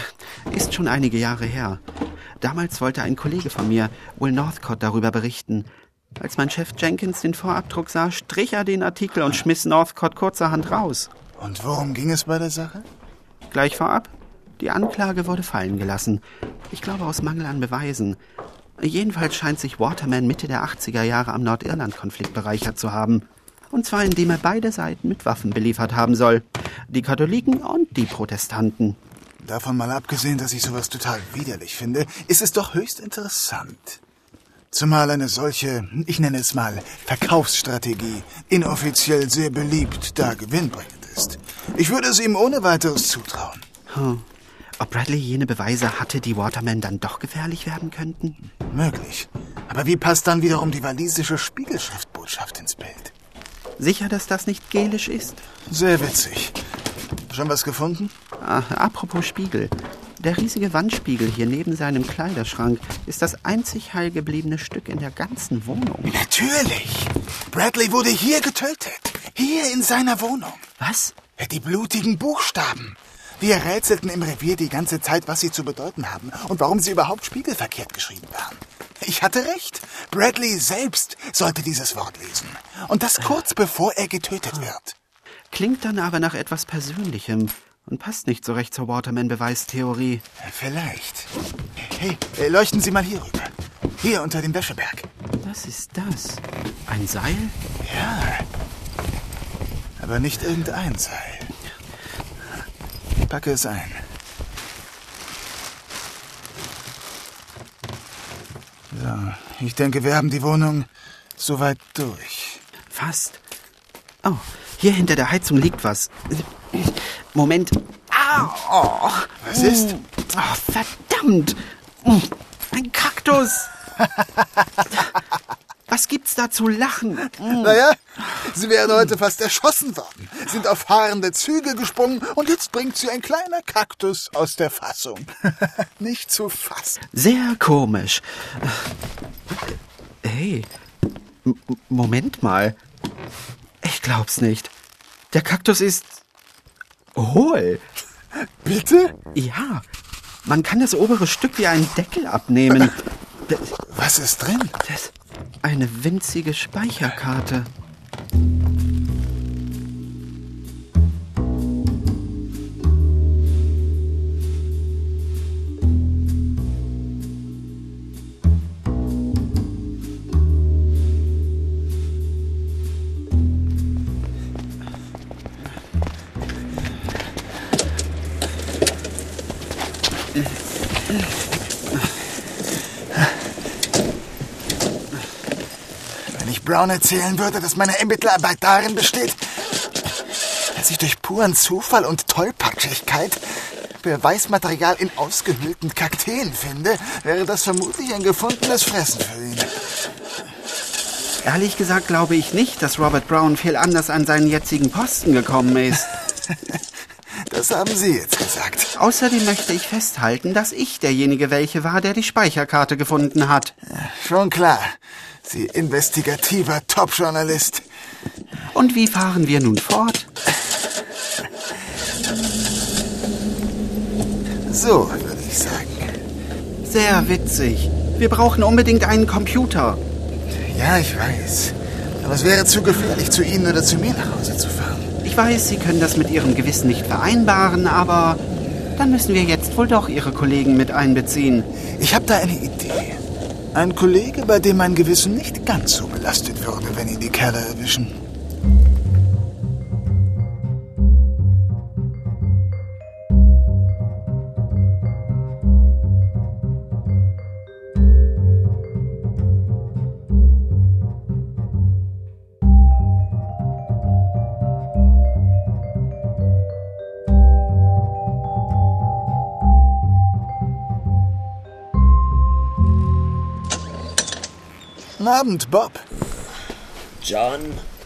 Ist schon einige Jahre her. Damals wollte ein Kollege von mir, Will Northcott, darüber berichten. Als mein Chef Jenkins den Vorabdruck sah, strich er den Artikel und schmiss Northcott kurzerhand raus. Und worum ging es bei der Sache? Gleich vorab. Die Anklage wurde fallen gelassen. Ich glaube aus Mangel an Beweisen. Jedenfalls scheint sich Waterman Mitte der achtziger Jahre am Nordirland-Konflikt bereichert zu haben. Und zwar indem er beide Seiten mit Waffen beliefert haben soll. Die Katholiken und die Protestanten. Davon mal abgesehen, dass ich sowas total widerlich finde, ist es doch höchst interessant. Zumal eine solche, ich nenne es mal, Verkaufsstrategie inoffiziell sehr beliebt, da gewinnbringend ist. Ich würde es ihm ohne weiteres zutrauen. Hm. Ob Bradley jene Beweise hatte, die Waterman dann doch gefährlich werden könnten? Möglich. Aber wie passt dann wiederum die walisische Spiegelschriftbotschaft ins Bild? Sicher, dass das nicht gälisch ist? Sehr witzig. Schon was gefunden? Ah, apropos Spiegel. Der riesige Wandspiegel hier neben seinem Kleiderschrank ist das einzig heil gebliebene Stück in der ganzen Wohnung. Natürlich! Bradley wurde hier getötet. Hier in seiner Wohnung. Was? Die blutigen Buchstaben. Wir rätselten im Revier die ganze Zeit, was sie zu bedeuten haben und warum sie überhaupt spiegelverkehrt geschrieben waren. Ich hatte recht. Bradley selbst sollte dieses Wort lesen. Und das kurz bevor er getötet wird. Klingt dann aber nach etwas Persönlichem und passt nicht so recht zur Waterman-Beweistheorie. Vielleicht. Hey, leuchten Sie mal hier rüber. Hier unter dem Wäscheberg. Was ist das? Ein Seil? Ja. Aber nicht irgendein Seil. Packe es ein. So, ich denke, wir haben die Wohnung soweit durch. Fast. Oh, hier hinter der Heizung liegt was. Moment. Au, oh. Was ist? Oh, verdammt. Ein Kaktus. Was gibt's da zu lachen? Naja, sie wären heute fast erschossen worden, sind auf fahrende Züge gesprungen und jetzt bringt sie ein kleiner Kaktus aus der Fassung. Nicht zu fassen. Sehr komisch. Hey, M- Moment mal. Ich glaub's nicht. Der Kaktus ist hohl. Bitte? Ja, man kann das obere Stück wie einen Deckel abnehmen. Was ist drin? Das eine winzige Speicherkarte. Brown erzählen würde, dass meine Ermittlerarbeit darin besteht, dass ich durch puren Zufall und Tollpatschigkeit Beweismaterial in ausgehöhlten Kakteen finde, wäre das vermutlich ein gefundenes Fressen für ihn. Ehrlich gesagt glaube ich nicht, dass Robert Brown viel anders an seinen jetzigen Posten gekommen ist. Das haben Sie jetzt gesagt. Außerdem möchte ich festhalten, dass ich derjenige welche war, der die Speicherkarte gefunden hat. Schon klar. Sie investigativer Top-Journalist. Und wie fahren wir nun fort? So, würde ich sagen. Sehr witzig. Wir brauchen unbedingt einen Computer. Ja, ich weiß. Aber es wäre zu gefährlich, zu Ihnen oder zu mir nach Hause zu fahren. Ich weiß, Sie können das mit Ihrem Gewissen nicht vereinbaren, aber dann müssen wir jetzt wohl doch Ihre Kollegen mit einbeziehen. Ich habe da eine Idee. Ein Kollege, bei dem mein Gewissen nicht ganz so belastet würde, wenn ihn die Kerle erwischen. Guten Abend, Bob. John,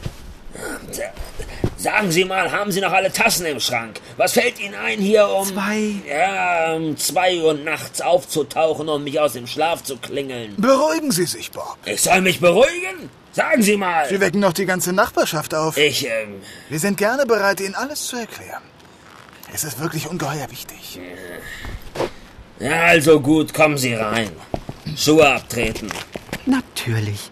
sagen Sie mal, haben Sie noch alle Tassen im Schrank? Was fällt Ihnen ein, hier um... Zwei. Ja, um zwei Uhr nachts aufzutauchen, um mich aus dem Schlaf zu klingeln? Beruhigen Sie sich, Bob. Ich soll mich beruhigen? Sagen Sie mal. Sie wecken noch die ganze Nachbarschaft auf. Ich, ähm... Wir sind gerne bereit, Ihnen alles zu erklären. Es ist wirklich ungeheuer wichtig. Ja, also gut, kommen Sie rein. Schuhe abtreten. Natürlich.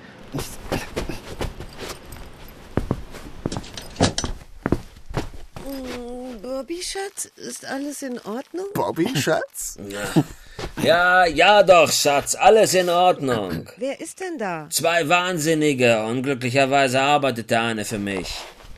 Bobby, Schatz, ist alles in Ordnung? Bobby, Schatz? Ja, ja doch, Schatz, alles in Ordnung. Wer ist denn da? Zwei Wahnsinnige. Unglücklicherweise arbeitet der eine für mich.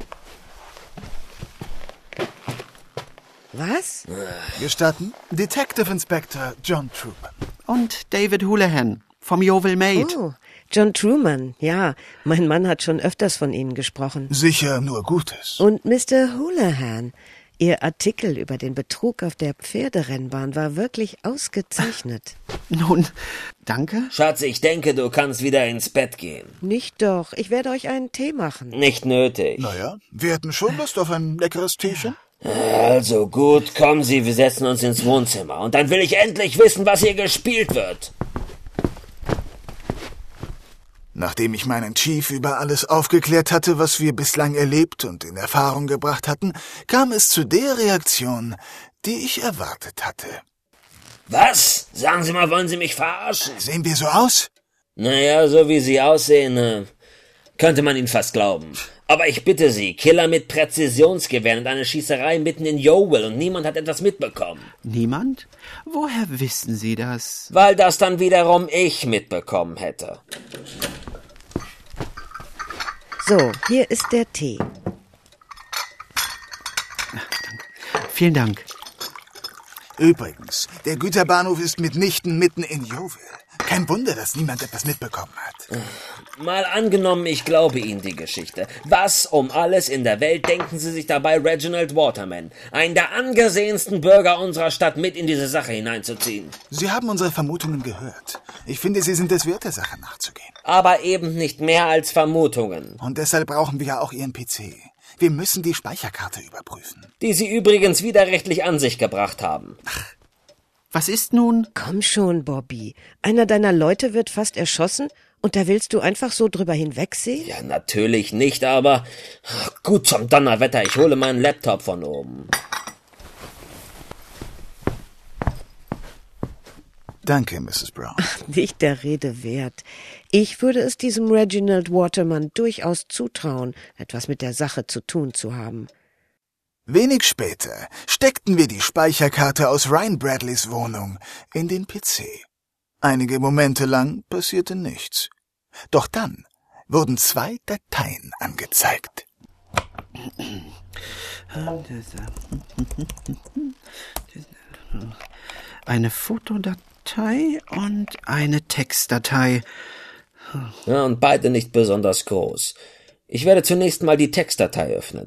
Was? Gestatten? Detective Inspector John Truman. Und David Houlihan vom Yeovil Maid. Oh, John Truman, ja. Mein Mann hat schon öfters von Ihnen gesprochen. Sicher nur Gutes. Und Mister Houlihan, Ihr Artikel über den Betrug auf der Pferderennbahn war wirklich ausgezeichnet. Nun, danke. Schatz, ich denke, du kannst wieder ins Bett gehen. Nicht doch, ich werde euch einen Tee machen. Nicht nötig. Naja, wir hätten schon Lust auf ein leckeres Teechen. Also gut, kommen Sie, wir setzen uns ins Wohnzimmer. Und dann will ich endlich wissen, was hier gespielt wird. Nachdem ich meinen Chief über alles aufgeklärt hatte, was wir bislang erlebt und in Erfahrung gebracht hatten, kam es zu der Reaktion, die ich erwartet hatte. Was? Sagen Sie mal, wollen Sie mich verarschen? Sehen wir so aus? Naja, so wie Sie aussehen, äh, könnte man Ihnen fast glauben. Aber ich bitte Sie, Killer mit Präzisionsgewehren und eine Schießerei mitten in Yeovil und niemand hat etwas mitbekommen. Niemand? Woher wissen Sie das? Weil das dann wiederum ich mitbekommen hätte. So, hier ist der Tee. Vielen Dank. Übrigens, der Güterbahnhof ist mitnichten mitten in Yeovil. Kein Wunder, dass niemand etwas mitbekommen hat. Mal angenommen, ich glaube Ihnen die Geschichte. Was um alles in der Welt denken Sie sich dabei, Reginald Waterman, einen der angesehensten Bürger unserer Stadt, mit in diese Sache hineinzuziehen? Sie haben unsere Vermutungen gehört. Ich finde, Sie sind es wert, der Sache nachzugehen. Aber eben nicht mehr als Vermutungen. Und deshalb brauchen wir ja auch Ihren P C. Wir müssen die Speicherkarte überprüfen. Die Sie übrigens widerrechtlich an sich gebracht haben. Ach, was ist nun? Komm schon, Bobby. Einer deiner Leute wird fast erschossen und da willst du einfach so drüber hinwegsehen? Ja, natürlich nicht, aber gut zum Donnerwetter, ich hole meinen Laptop von oben. Danke, Misses Brown. Ach, nicht der Rede wert. Ich würde es diesem Reginald Waterman durchaus zutrauen, etwas mit der Sache zu tun zu haben. Wenig später steckten wir die Speicherkarte aus Ryan Bradleys Wohnung in den P C. Einige Momente lang passierte nichts. Doch dann wurden zwei Dateien angezeigt. Eine Fotodatei und eine Textdatei. Ja, und beide nicht besonders groß. Ich werde zunächst mal die Textdatei öffnen.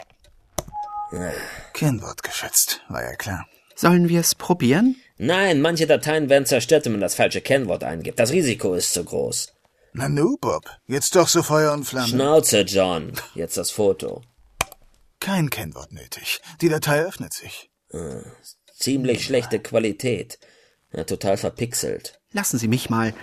Kennwort geschützt, war ja klar. Sollen wir es probieren? Nein, manche Dateien werden zerstört, wenn man das falsche Kennwort eingibt. Das Risiko ist zu groß. Nanu, Bob, jetzt doch so Feuer und Flamme. Schnauze, John. Jetzt das Foto. Kein Kennwort nötig. Die Datei öffnet sich. Hm, ziemlich schlechte Qualität. Ja, total verpixelt. Lassen Sie mich mal.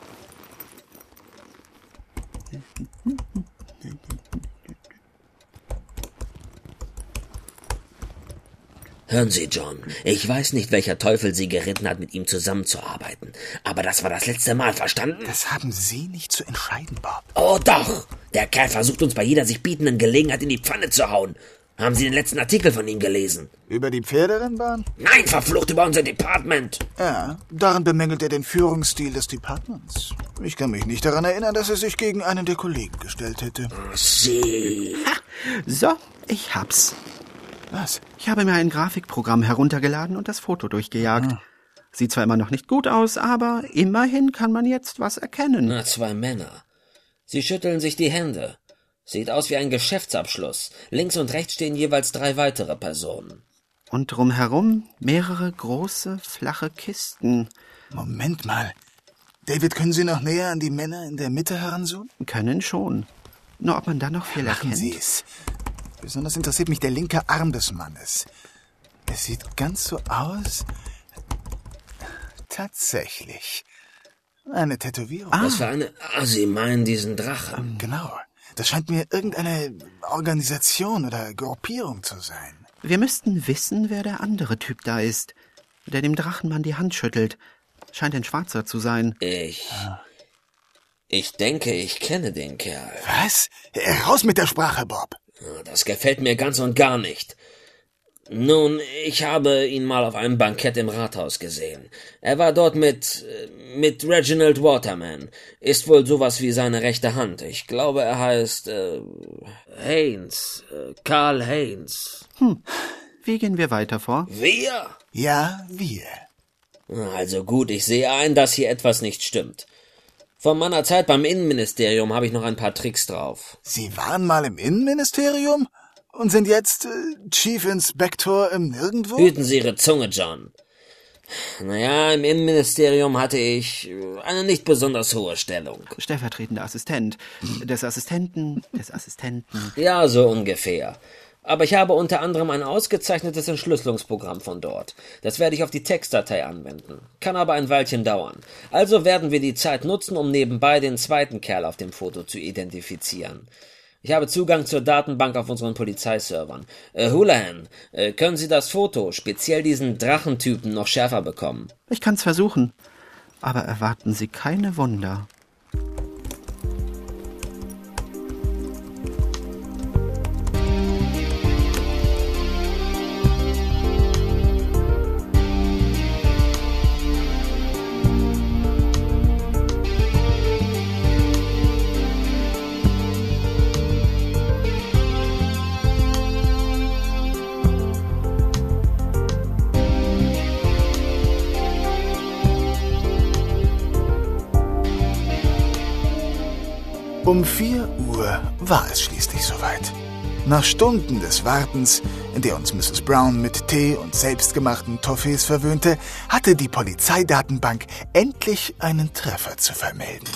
Hören Sie, John, ich weiß nicht, welcher Teufel Sie geritten hat, mit ihm zusammenzuarbeiten. Aber das war das letzte Mal, verstanden? Das haben Sie nicht zu entscheiden, Bob. Oh doch! Der Kerl versucht uns bei jeder sich bietenden Gelegenheit in die Pfanne zu hauen. Haben Sie den letzten Artikel von ihm gelesen? Über die Pferderennbahn? Nein, verflucht, über unser Department! Ja, darin bemängelt er den Führungsstil des Departments. Ich kann mich nicht daran erinnern, dass er sich gegen einen der Kollegen gestellt hätte. Oh, Sie... Ha, so, ich hab's. Was? Ich habe mir ein Grafikprogramm heruntergeladen und das Foto durchgejagt. Ah. Sieht zwar immer noch nicht gut aus, aber immerhin kann man jetzt was erkennen. Na, zwei Männer. Sie schütteln sich die Hände. Sieht aus wie ein Geschäftsabschluss. Links und rechts stehen jeweils drei weitere Personen. Und drumherum mehrere große, flache Kisten. Moment mal. David, können Sie noch näher an die Männer in der Mitte heranzoomen? Können schon. Nur ob man da noch viel Machen erkennt? Sie es. Besonders interessiert mich der linke Arm des Mannes. Es sieht ganz so aus. Tatsächlich. Eine Tätowierung. Was für eine... Ah, Sie meinen diesen Drachen? Genau. Das scheint mir irgendeine Organisation oder Gruppierung zu sein. Wir müssten wissen, wer der andere Typ da ist, der dem Drachenmann die Hand schüttelt. Scheint ein Schwarzer zu sein. Ich... Ich denke, ich kenne den Kerl. Was? Raus mit der Sprache, Bob. Das gefällt mir ganz und gar nicht. Nun, ich habe ihn mal auf einem Bankett im Rathaus gesehen. Er war dort mit... mit Reginald Waterman. Ist wohl sowas wie seine rechte Hand. Ich glaube, er heißt... Äh, Haynes. Äh, Karl Haynes. Hm. Wie gehen wir weiter vor? Wir? Ja, wir. Also gut, ich sehe ein, dass hier etwas nicht stimmt. Von meiner Zeit beim Innenministerium habe ich noch ein paar Tricks drauf. Sie waren mal im Innenministerium und sind jetzt äh, Chief Inspector im Nirgendwo? Hüten Sie Ihre Zunge, John. Naja, im Innenministerium hatte ich eine nicht besonders hohe Stellung. Stellvertretender Assistent. Des Assistenten, des Assistenten. Ja, so ungefähr. Aber ich habe unter anderem ein ausgezeichnetes Entschlüsselungsprogramm von dort. Das werde ich auf die Textdatei anwenden. Kann aber ein Weilchen dauern. Also werden wir die Zeit nutzen, um nebenbei den zweiten Kerl auf dem Foto zu identifizieren. Ich habe Zugang zur Datenbank auf unseren Polizeiservern. Äh, Houlihan, äh, können Sie das Foto, speziell diesen Drachentypen, noch schärfer bekommen? Ich kann's versuchen. Aber erwarten Sie keine Wunder. Um vier Uhr war es schließlich soweit. Nach Stunden des Wartens, in der uns Misses Brown mit Tee und selbstgemachten Toffees verwöhnte, hatte die Polizeidatenbank endlich einen Treffer zu vermelden.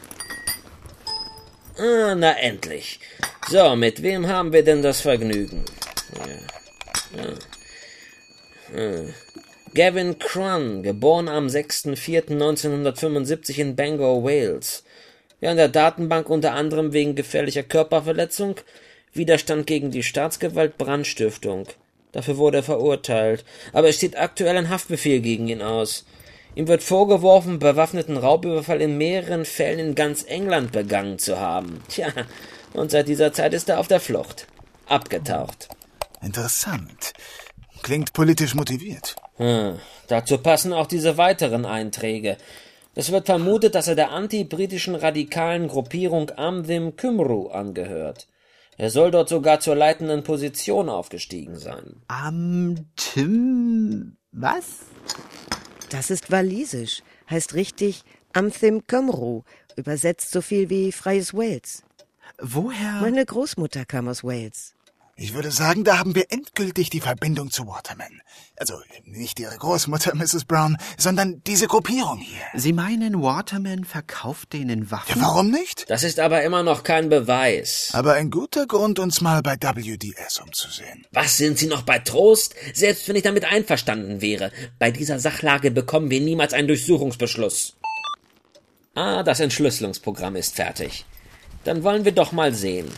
Ah, na endlich. So, mit wem haben wir denn das Vergnügen? Ja. Ja. Ja. Gavin Crun, geboren am sechster vierter neunzehnhundertfünfundsiebzig in Bangor, Wales. Ja, in der Datenbank unter anderem wegen gefährlicher Körperverletzung, Widerstand gegen die Staatsgewalt, Brandstiftung. Dafür wurde er verurteilt. Aber es steht aktuell ein Haftbefehl gegen ihn aus. Ihm wird vorgeworfen, bewaffneten Raubüberfall in mehreren Fällen in ganz England begangen zu haben. Tja, und seit dieser Zeit ist er auf der Flucht. Abgetaucht. Interessant. Klingt politisch motiviert. Hm, dazu passen auch diese weiteren Einträge. Es wird vermutet, dass er der anti-britischen radikalen Gruppierung Amdhim Cymru angehört. Er soll dort sogar zur leitenden Position aufgestiegen sein. Amdhim... was? Das ist walisisch. Heißt richtig Amdhim Cymru. Übersetzt so viel wie Freies Wales. Woher? Meine Großmutter kam aus Wales. Ich würde sagen, da haben wir endgültig die Verbindung zu Waterman. Also nicht Ihre Großmutter, Misses Brown, sondern diese Gruppierung hier. Sie meinen, Waterman verkauft denen Waffen? Ja, warum nicht? Das ist aber immer noch kein Beweis. Aber ein guter Grund, uns mal bei W D S umzusehen. Was, sind Sie noch bei Trost? Selbst wenn ich damit einverstanden wäre. Bei dieser Sachlage bekommen wir niemals einen Durchsuchungsbeschluss. Ah, das Entschlüsselungsprogramm ist fertig. Dann wollen wir doch mal sehen.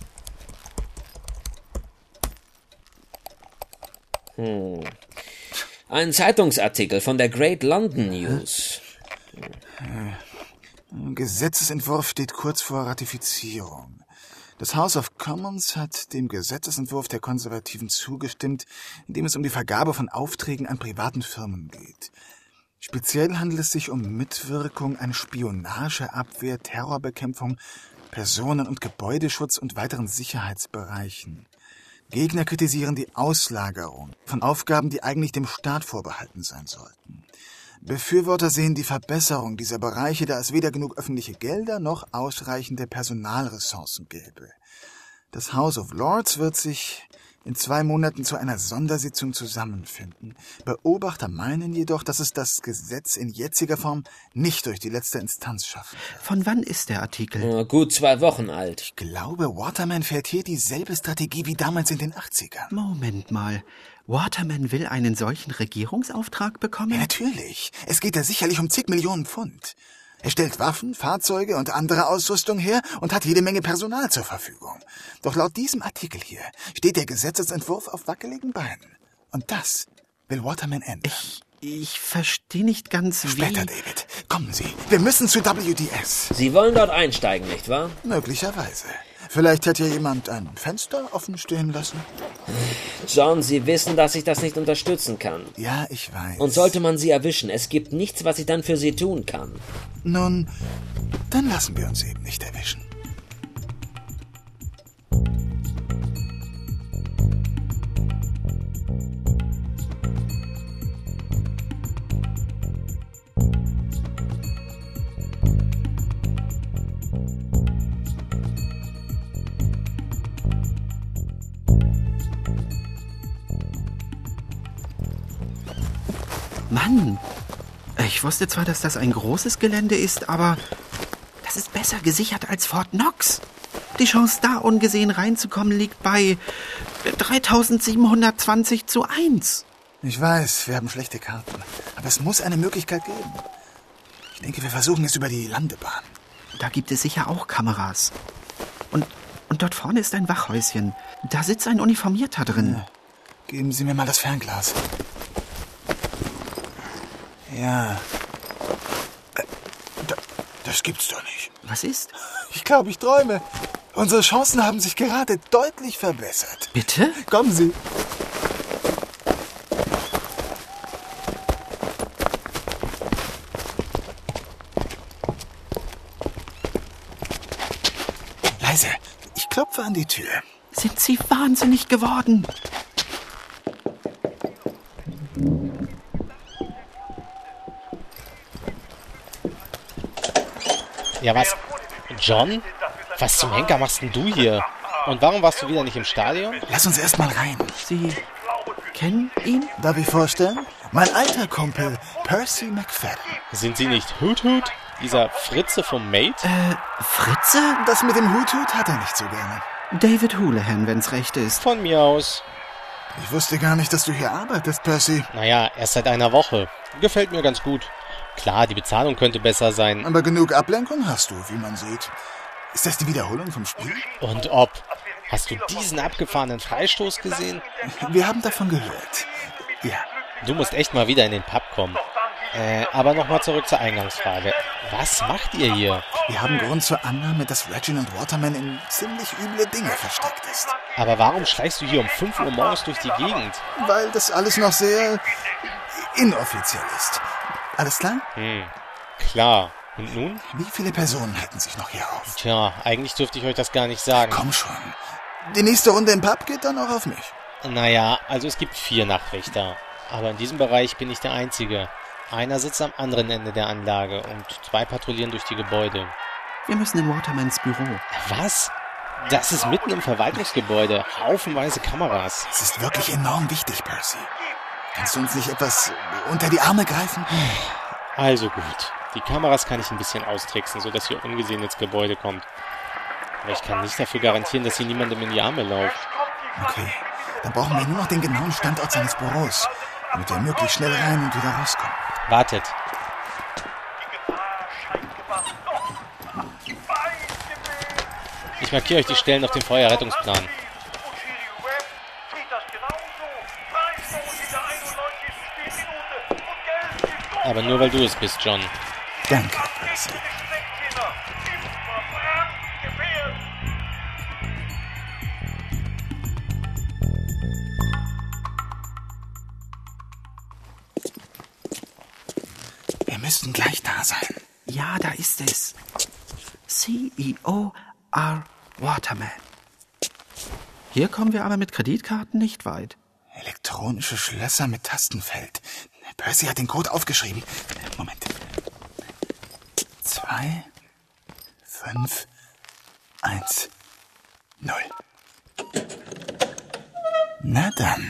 Hm. Ein Zeitungsartikel von der Great London News. Ein Gesetzesentwurf steht kurz vor Ratifizierung. Das House of Commons hat dem Gesetzesentwurf der Konservativen zugestimmt, in dem es um die Vergabe von Aufträgen an privaten Firmen geht. Speziell handelt es sich um Mitwirkung an Spionage, Abwehr, Terrorbekämpfung, Personen- und Gebäudeschutz und weiteren Sicherheitsbereichen. Gegner kritisieren die Auslagerung von Aufgaben, die eigentlich dem Staat vorbehalten sein sollten. Befürworter sehen die Verbesserung dieser Bereiche, da es weder genug öffentliche Gelder noch ausreichende Personalressourcen gäbe. Das House of Lords wird sich in zwei Monaten zu einer Sondersitzung zusammenfinden. Beobachter meinen jedoch, dass es das Gesetz in jetziger Form nicht durch die letzte Instanz schafft. Von wann ist der Artikel? Äh, gut zwei Wochen alt. Ich glaube, Waterman fährt hier dieselbe Strategie wie damals in den achtzigern. Moment mal. Waterman will einen solchen Regierungsauftrag bekommen? Ja, natürlich. Es geht ja sicherlich um zig Millionen Pfund. Er stellt Waffen, Fahrzeuge und andere Ausrüstung her und hat jede Menge Personal zur Verfügung. Doch laut diesem Artikel hier steht der Gesetzesentwurf auf wackeligen Beinen. Und das will Waterman ändern. Ich, ich verstehe nicht ganz, wie... Später, David. Kommen Sie. Wir müssen zu W D S. Sie wollen dort einsteigen, nicht wahr? Möglicherweise. Vielleicht hat ja jemand ein Fenster offen stehen lassen. John, Sie wissen, dass ich das nicht unterstützen kann. Ja, ich weiß. Und sollte man Sie erwischen, es gibt nichts, was ich dann für Sie tun kann. Nun, dann lassen wir uns eben nicht erwischen. Mann, ich wusste zwar, dass das ein großes Gelände ist, aber das ist besser gesichert als Fort Knox. Die Chance, da ungesehen reinzukommen, liegt bei dreitausendsiebenhundertzwanzig zu eins. Ich weiß, wir haben schlechte Karten, aber es muss eine Möglichkeit geben. Ich denke, wir versuchen es über die Landebahn. Da gibt es sicher auch Kameras. Und, und dort vorne ist ein Wachhäuschen. Da sitzt ein Uniformierter drin. Ja. Geben Sie mir mal das Fernglas. Ja. Da, das gibt's doch nicht. Was ist? Ich glaube, ich träume. Unsere Chancen haben sich gerade deutlich verbessert. Bitte? Kommen Sie. Leise. Ich klopfe an die Tür. Sind Sie wahnsinnig geworden? Ja, was? John? Was zum Henker machst denn du hier? Und warum warst du wieder nicht im Stadion? Lass uns erst mal rein. Sie kennen ihn? Darf ich vorstellen? Mein alter Kumpel, Percy McFadden. Sind Sie nicht Hoot Hoot? Dieser Fritze vom Mate? Äh, Fritze? Das mit dem Hoot Hoot hat er nicht so gerne. David Houlihan, wenn's recht ist. Von mir aus. Ich wusste gar nicht, dass du hier arbeitest, Percy. Naja, erst seit einer Woche. Gefällt mir ganz gut. Klar, die Bezahlung könnte besser sein. Aber genug Ablenkung hast du, wie man sieht. Ist das die Wiederholung vom Spiel? Und ob? Hast du diesen abgefahrenen Freistoß gesehen? Wir haben davon gehört. Ja. Du musst echt mal wieder in den Pub kommen. Äh, aber nochmal zurück zur Eingangsfrage. Was macht ihr hier? Wir haben Grund zur Annahme, dass Reginald Waterman in ziemlich üble Dinge versteckt ist. Aber warum schleichst du hier um fünf Uhr morgens durch die Gegend? Weil das alles noch sehr inoffiziell ist. Alles klar? Hm, klar. Und nun? Wie viele Personen halten sich noch hier auf? Tja, eigentlich dürfte ich euch das gar nicht sagen. Komm schon. Die nächste Runde im Pub geht dann auch auf mich. Naja, also es gibt vier Nachtwächter. Aber in diesem Bereich bin ich der Einzige. Einer sitzt am anderen Ende der Anlage und zwei patrouillieren durch die Gebäude. Wir müssen in Watermans Büro. Was? Das ist mitten im Verwaltungsgebäude. Haufenweise Kameras. Es ist wirklich enorm wichtig, Percy. Kannst du uns nicht etwas unter die Arme greifen? Also gut. Die Kameras kann ich ein bisschen austricksen, sodass ihr ungesehen ins Gebäude kommt. Aber ich kann nicht dafür garantieren, dass ihr niemandem in die Arme lauft. Okay, dann brauchen wir nur noch den genauen Standort seines Büros, damit er möglichst schnell rein und wieder rauskommt. Wartet. Ich markiere euch die Stellen auf dem Feuerrettungsplan. Aber nur weil du es bist, John. Danke, Percy. Wir müssten gleich da sein. Ja, da ist es. C E O R Waterman. Hier kommen wir aber mit Kreditkarten nicht weit. Elektronische Schlösser mit Tastenfeld. Percy hat den Code aufgeschrieben. Moment. Zwei, fünf, eins, null. Na dann.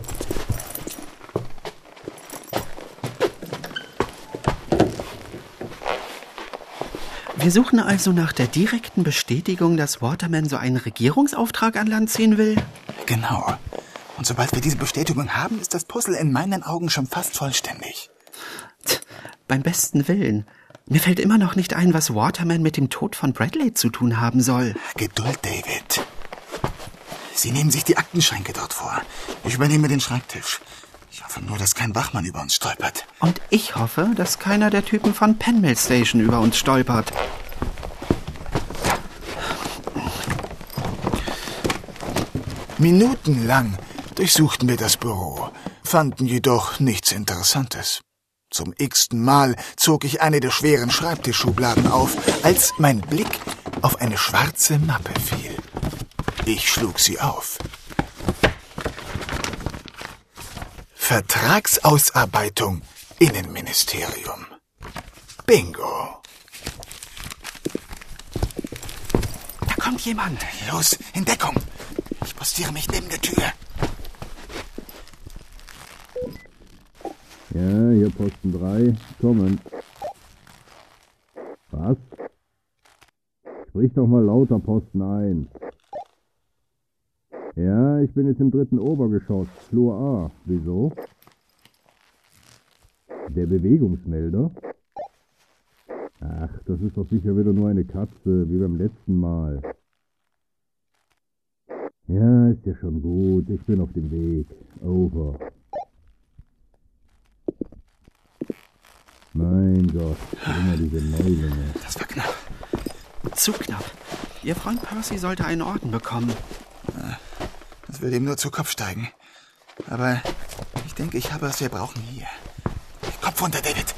Wir suchen also nach der direkten Bestätigung, dass Waterman so einen Regierungsauftrag an Land ziehen will? Genau. Und sobald wir diese Bestätigung haben, ist das Puzzle in meinen Augen schon fast vollständig. Tch, beim besten Willen. Mir fällt immer noch nicht ein, was Waterman mit dem Tod von Bradley zu tun haben soll. Geduld, David. Sie nehmen sich die Aktenschränke dort vor. Ich übernehme den Schreibtisch. Ich hoffe nur, dass kein Wachmann über uns stolpert. Und ich hoffe, dass keiner der Typen von Penmill Station über uns stolpert. Minutenlang durchsuchten wir das Büro, fanden jedoch nichts Interessantes. Zum x-ten Mal zog ich eine der schweren Schreibtischschubladen auf, als mein Blick auf eine schwarze Mappe fiel. Ich schlug sie auf. Vertragsausarbeitung, Innenministerium. Bingo. Da kommt jemand. Los, in Deckung. Ich postiere mich neben der Tür. Ja, hier Posten drei. Kommen. Was? Sprich doch mal lauter, Posten eins. Ja, ich bin jetzt im dritten Obergeschoss, Flur A. Wieso? Der Bewegungsmelder? Ach, das ist doch sicher wieder nur eine Katze, wie beim letzten Mal. Ja, ist ja schon gut, ich bin auf dem Weg. Over. Mein Gott, immer diese Neulinge. Das war knapp. Zu knapp. Ihr Freund Percy sollte einen Orden bekommen. Das würde ihm nur zu Kopf steigen. Aber ich denke, ich habe, was wir brauchen hier. Kopf runter, David.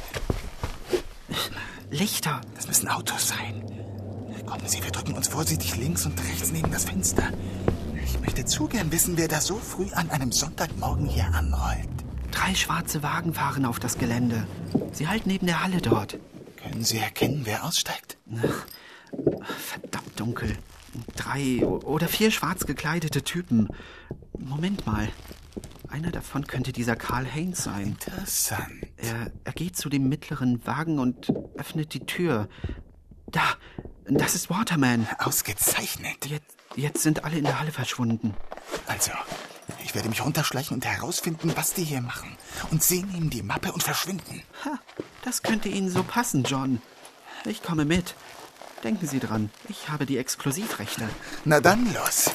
Lichter. Das müssen Autos sein. Kommen Sie, wir drücken uns vorsichtig links und rechts neben das Fenster. Ich möchte zu gern wissen, wer da so früh an einem Sonntagmorgen hier anrollt. Drei schwarze Wagen fahren auf das Gelände. Sie halten neben der Halle dort. Können Sie erkennen, wer aussteigt? Ach, verdammt dunkel. Drei oder vier schwarz gekleidete Typen. Moment mal. Einer davon könnte dieser Karl Haynes sein. Interessant. Er, er geht zu dem mittleren Wagen und öffnet die Tür. Da, das ist Waterman. Ausgezeichnet. Jetzt, jetzt sind alle in der Halle verschwunden. Also, ich werde mich runterschleichen und herausfinden, was die hier machen. Und Sie nehmen die Mappe und verschwinden. Ha, das könnte Ihnen so passen, John. Ich komme mit. Denken Sie dran, ich habe die Exklusivrechte. Na dann los.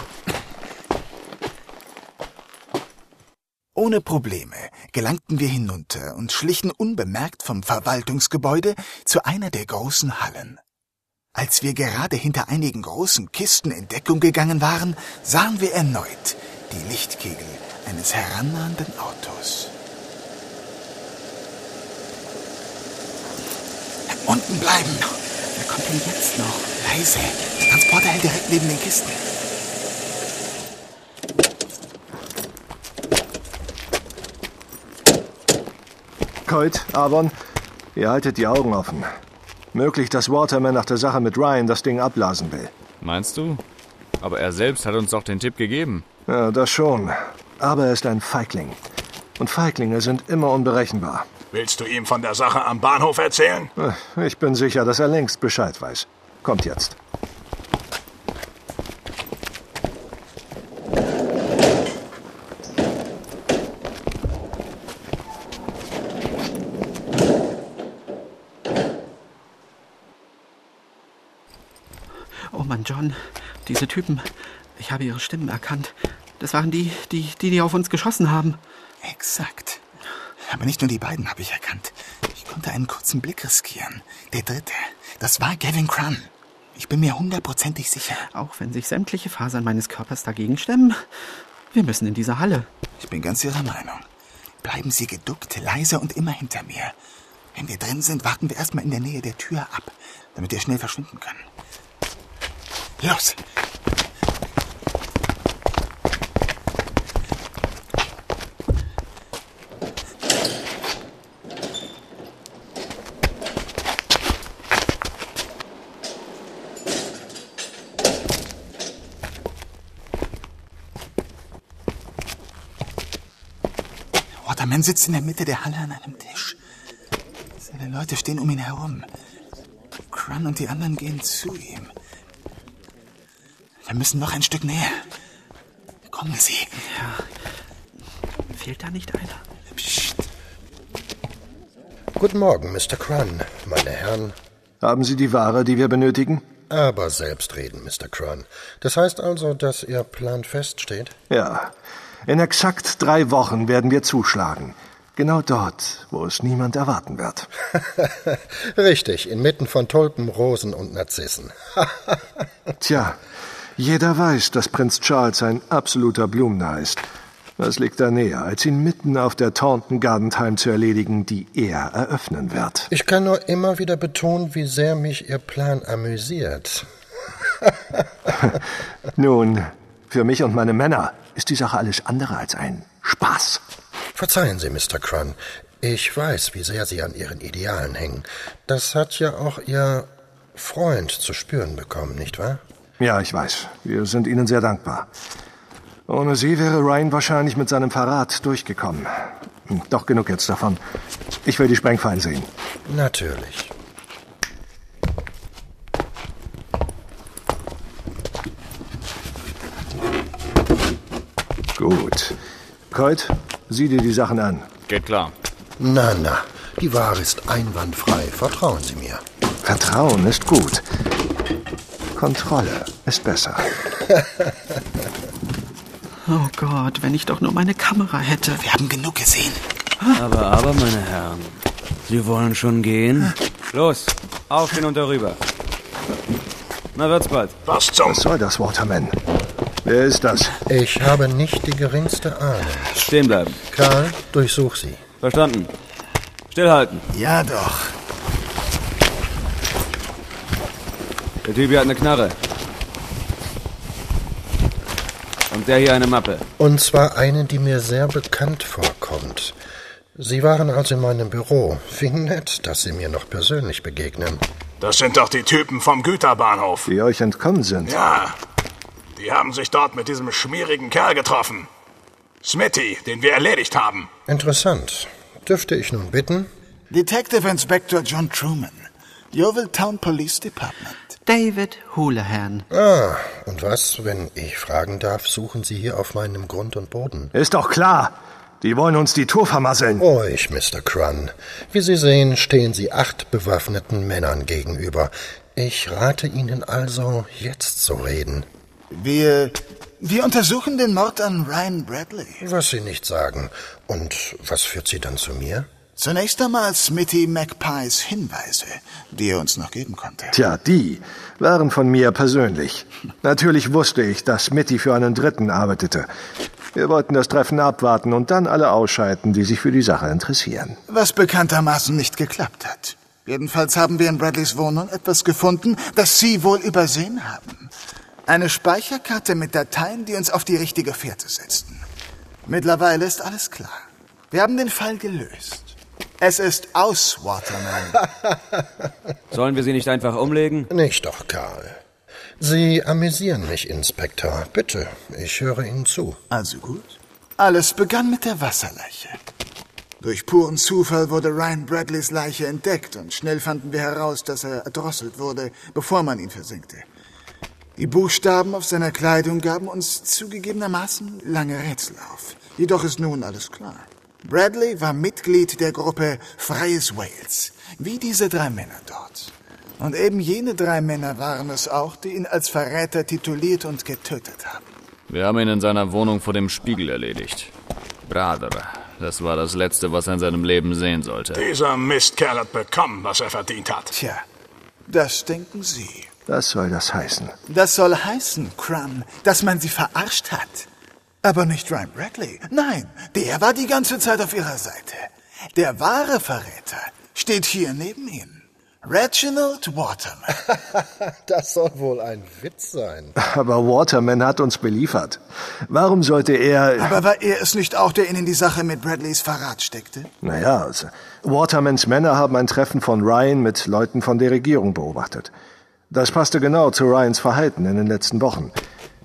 Ohne Probleme gelangten wir hinunter und schlichen unbemerkt vom Verwaltungsgebäude zu einer der großen Hallen. Als wir gerade hinter einigen großen Kisten in Deckung gegangen waren, sahen wir erneut die Lichtkegel eines herannahenden Autos. Unten bleiben! Wer kommt denn jetzt noch? Leise. Der Transporter hält direkt neben den Kisten. Coit, Avon, ihr haltet die Augen offen. Möglich, dass Waterman nach der Sache mit Ryan das Ding abblasen will. Meinst du? Aber er selbst hat uns doch den Tipp gegeben. Ja, das schon. Aber er ist ein Feigling. Und Feiglinge sind immer unberechenbar. Willst du ihm von der Sache am Bahnhof erzählen? Ich bin sicher, dass er längst Bescheid weiß. Kommt jetzt. Oh Mann, John, diese Typen, ich habe ihre Stimmen erkannt. Das waren die, die, die, die auf uns geschossen haben. Exakt. Aber nicht nur die beiden habe ich erkannt. Ich konnte einen kurzen Blick riskieren. Der dritte, das war Gavin Crumb. Ich bin mir hundertprozentig sicher. Auch wenn sich sämtliche Fasern meines Körpers dagegen stemmen, wir müssen in diese Halle. Ich bin ganz Ihrer Meinung. Bleiben Sie geduckt, leise und immer hinter mir. Wenn wir drin sind, warten wir erstmal in der Nähe der Tür ab, damit wir schnell verschwinden können. Los! Waterman sitzt in der Mitte der Halle an einem Tisch. Seine Leute stehen um ihn herum. Crun und die anderen gehen zu ihm. Wir müssen noch ein Stück näher. Kommen Sie. Ja. Fehlt da nicht einer? Psst. Guten Morgen, Mister Crun, meine Herren. Haben Sie die Ware, die wir benötigen? Aber selbstreden, Mister Crun. Das heißt also, dass Ihr Plan feststeht? Ja. In exakt drei Wochen werden wir zuschlagen. Genau dort, wo es niemand erwarten wird. Richtig, inmitten von Tulpen, Rosen und Narzissen. Tja, jeder weiß, dass Prinz Charles ein absoluter Blumenner ist. Was liegt da näher, als ihn mitten auf der Taunton Garden Time zu erledigen, die er eröffnen wird? Ich kann nur immer wieder betonen, wie sehr mich Ihr Plan amüsiert. Nun, für mich und meine Männer ist die Sache alles andere als ein Spaß. Verzeihen Sie, Mister Crun. Ich weiß, wie sehr Sie an Ihren Idealen hängen. Das hat ja auch Ihr Freund zu spüren bekommen, nicht wahr? Ja, ich weiß. Wir sind Ihnen sehr dankbar. Ohne Sie wäre Ryan wahrscheinlich mit seinem Verrat durchgekommen. Doch genug jetzt davon. Ich will die Sprengfallen sehen. Natürlich. Gut. Colt, sieh dir die Sachen an. Geht klar. Na, na, die Ware ist einwandfrei. Vertrauen Sie mir. Vertrauen ist gut. Kontrolle ist besser. Oh Gott, wenn ich doch nur meine Kamera hätte. Wir haben genug gesehen. Aber, aber, meine Herren, Sie wollen schon gehen? Los, aufstehen und darüber. Na, wird's bald. Was zum... Was soll das, Waterman? Wer ist das? Ich habe nicht die geringste Ahnung. Stehen bleiben. Karl, durchsuch sie. Verstanden. Stillhalten. Ja, doch. Der Typ hier hat eine Knarre. Und der hier eine Mappe. Und zwar eine, die mir sehr bekannt vorkommt. Sie waren also in meinem Büro. Wie nett, dass Sie mir noch persönlich begegnen. Das sind doch die Typen vom Güterbahnhof. Die euch entkommen sind. Ja, die haben sich dort mit diesem schmierigen Kerl getroffen. Smitty, den wir erledigt haben. Interessant. Dürfte ich nun bitten? Detective Inspector John Truman, Yeovil Town Police Department. David Houlihan. Ah, und was, wenn ich fragen darf, suchen Sie hier auf meinem Grund und Boden? Ist doch klar. Die wollen uns die Tour vermasseln. Ruhig, Mister Crun. Wie Sie sehen, stehen Sie acht bewaffneten Männern gegenüber. Ich rate Ihnen also, jetzt zu reden. Wir... wir untersuchen den Mord an Ryan Bradley. Was Sie nicht sagen. Und was führt Sie dann zu mir? Zunächst einmal Smitty Magpies Hinweise, die er uns noch geben konnte. Tja, die waren von mir persönlich. Natürlich wusste ich, dass Smitty für einen Dritten arbeitete. Wir wollten das Treffen abwarten und dann alle ausschalten, die sich für die Sache interessieren. Was bekanntermaßen nicht geklappt hat. Jedenfalls haben wir in Bradleys Wohnung etwas gefunden, das Sie wohl übersehen haben. Eine Speicherkarte mit Dateien, die uns auf die richtige Fährte setzten. Mittlerweile ist alles klar. Wir haben den Fall gelöst. Es ist aus, Waterman. Sollen wir sie nicht einfach umlegen? Nicht doch, Karl. Sie amüsieren mich, Inspektor. Bitte, ich höre Ihnen zu. Also gut. Alles begann mit der Wasserleiche. Durch puren Zufall wurde Ryan Bradleys Leiche entdeckt und schnell fanden wir heraus, dass er erdrosselt wurde, bevor man ihn versenkte. Die Buchstaben auf seiner Kleidung gaben uns zugegebenermaßen lange Rätsel auf. Jedoch ist nun alles klar. Bradley war Mitglied der Gruppe Freies Wales, wie diese drei Männer dort. Und eben jene drei Männer waren es auch, die ihn als Verräter tituliert und getötet haben. Wir haben ihn in seiner Wohnung vor dem Spiegel erledigt. Brother, das war das Letzte, was er in seinem Leben sehen sollte. Dieser Mistkerl hat bekommen, was er verdient hat. Tja, das denken Sie. Was soll das heißen? Das soll heißen, Crumb, dass man sie verarscht hat. Aber nicht Ryan Bradley. Nein, der war die ganze Zeit auf ihrer Seite. Der wahre Verräter steht hier neben Ihnen. Reginald Waterman. Das soll wohl ein Witz sein. Aber Waterman hat uns beliefert. Warum sollte er... Aber war er es nicht auch, der ihn in die Sache mit Bradleys Verrat steckte? Naja, also, Watermans Männer haben ein Treffen von Ryan mit Leuten von der Regierung beobachtet. Das passte genau zu Ryans Verhalten in den letzten Wochen.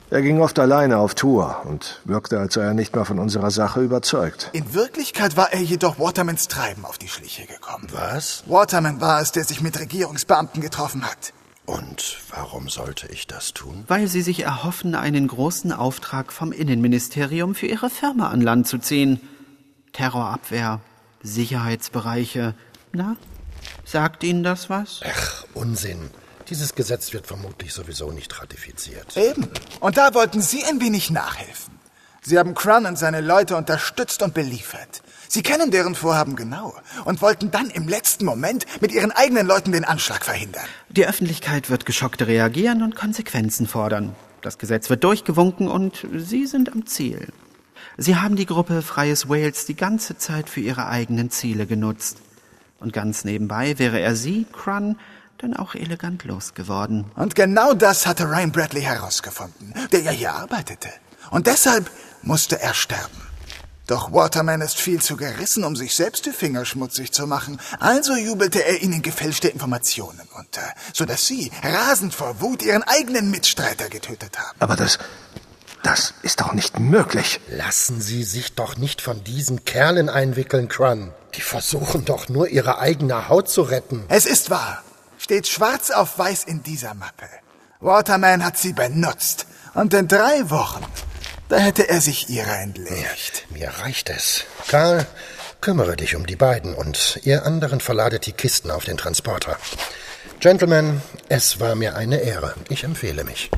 Er ging oft alleine auf Tour und wirkte, als sei er nicht mehr von unserer Sache überzeugt. In Wirklichkeit war er jedoch Watermans Treiben auf die Schliche gekommen. Was? Waterman war es, der sich mit Regierungsbeamten getroffen hat. Und warum sollte ich das tun? Weil sie sich erhoffen, einen großen Auftrag vom Innenministerium für ihre Firma an Land zu ziehen. Terrorabwehr, Sicherheitsbereiche. Na, sagt Ihnen das was? Ach, Unsinn. Dieses Gesetz wird vermutlich sowieso nicht ratifiziert. Eben. Und da wollten Sie ein wenig nachhelfen. Sie haben Crun und seine Leute unterstützt und beliefert. Sie kennen deren Vorhaben genau und wollten dann im letzten Moment mit Ihren eigenen Leuten den Anschlag verhindern. Die Öffentlichkeit wird geschockt reagieren und Konsequenzen fordern. Das Gesetz wird durchgewunken und Sie sind am Ziel. Sie haben die Gruppe Freies Wales die ganze Zeit für Ihre eigenen Ziele genutzt. Und ganz nebenbei wäre er Sie, Crun, dann auch elegant losgeworden. Und genau das hatte Ryan Bradley herausgefunden, der ja hier arbeitete. Und deshalb musste er sterben. Doch Waterman ist viel zu gerissen, um sich selbst die Finger schmutzig zu machen. Also jubelte er ihnen gefälschte Informationen unter, sodass sie, rasend vor Wut, ihren eigenen Mitstreiter getötet haben. Aber das... das ist doch nicht möglich. Lassen Sie sich doch nicht von diesen Kerlen einwickeln, Crun. Die versuchen doch nur, ihre eigene Haut zu retten. Es ist wahr. Steht schwarz auf weiß in dieser Mappe. Waterman hat sie benutzt. Und in drei Wochen, da hätte er sich ihrer entledigt. Mir reicht es. Karl, kümmere dich um die beiden und ihr anderen verladet die Kisten auf den Transporter. Gentlemen, es war mir eine Ehre. Ich empfehle mich.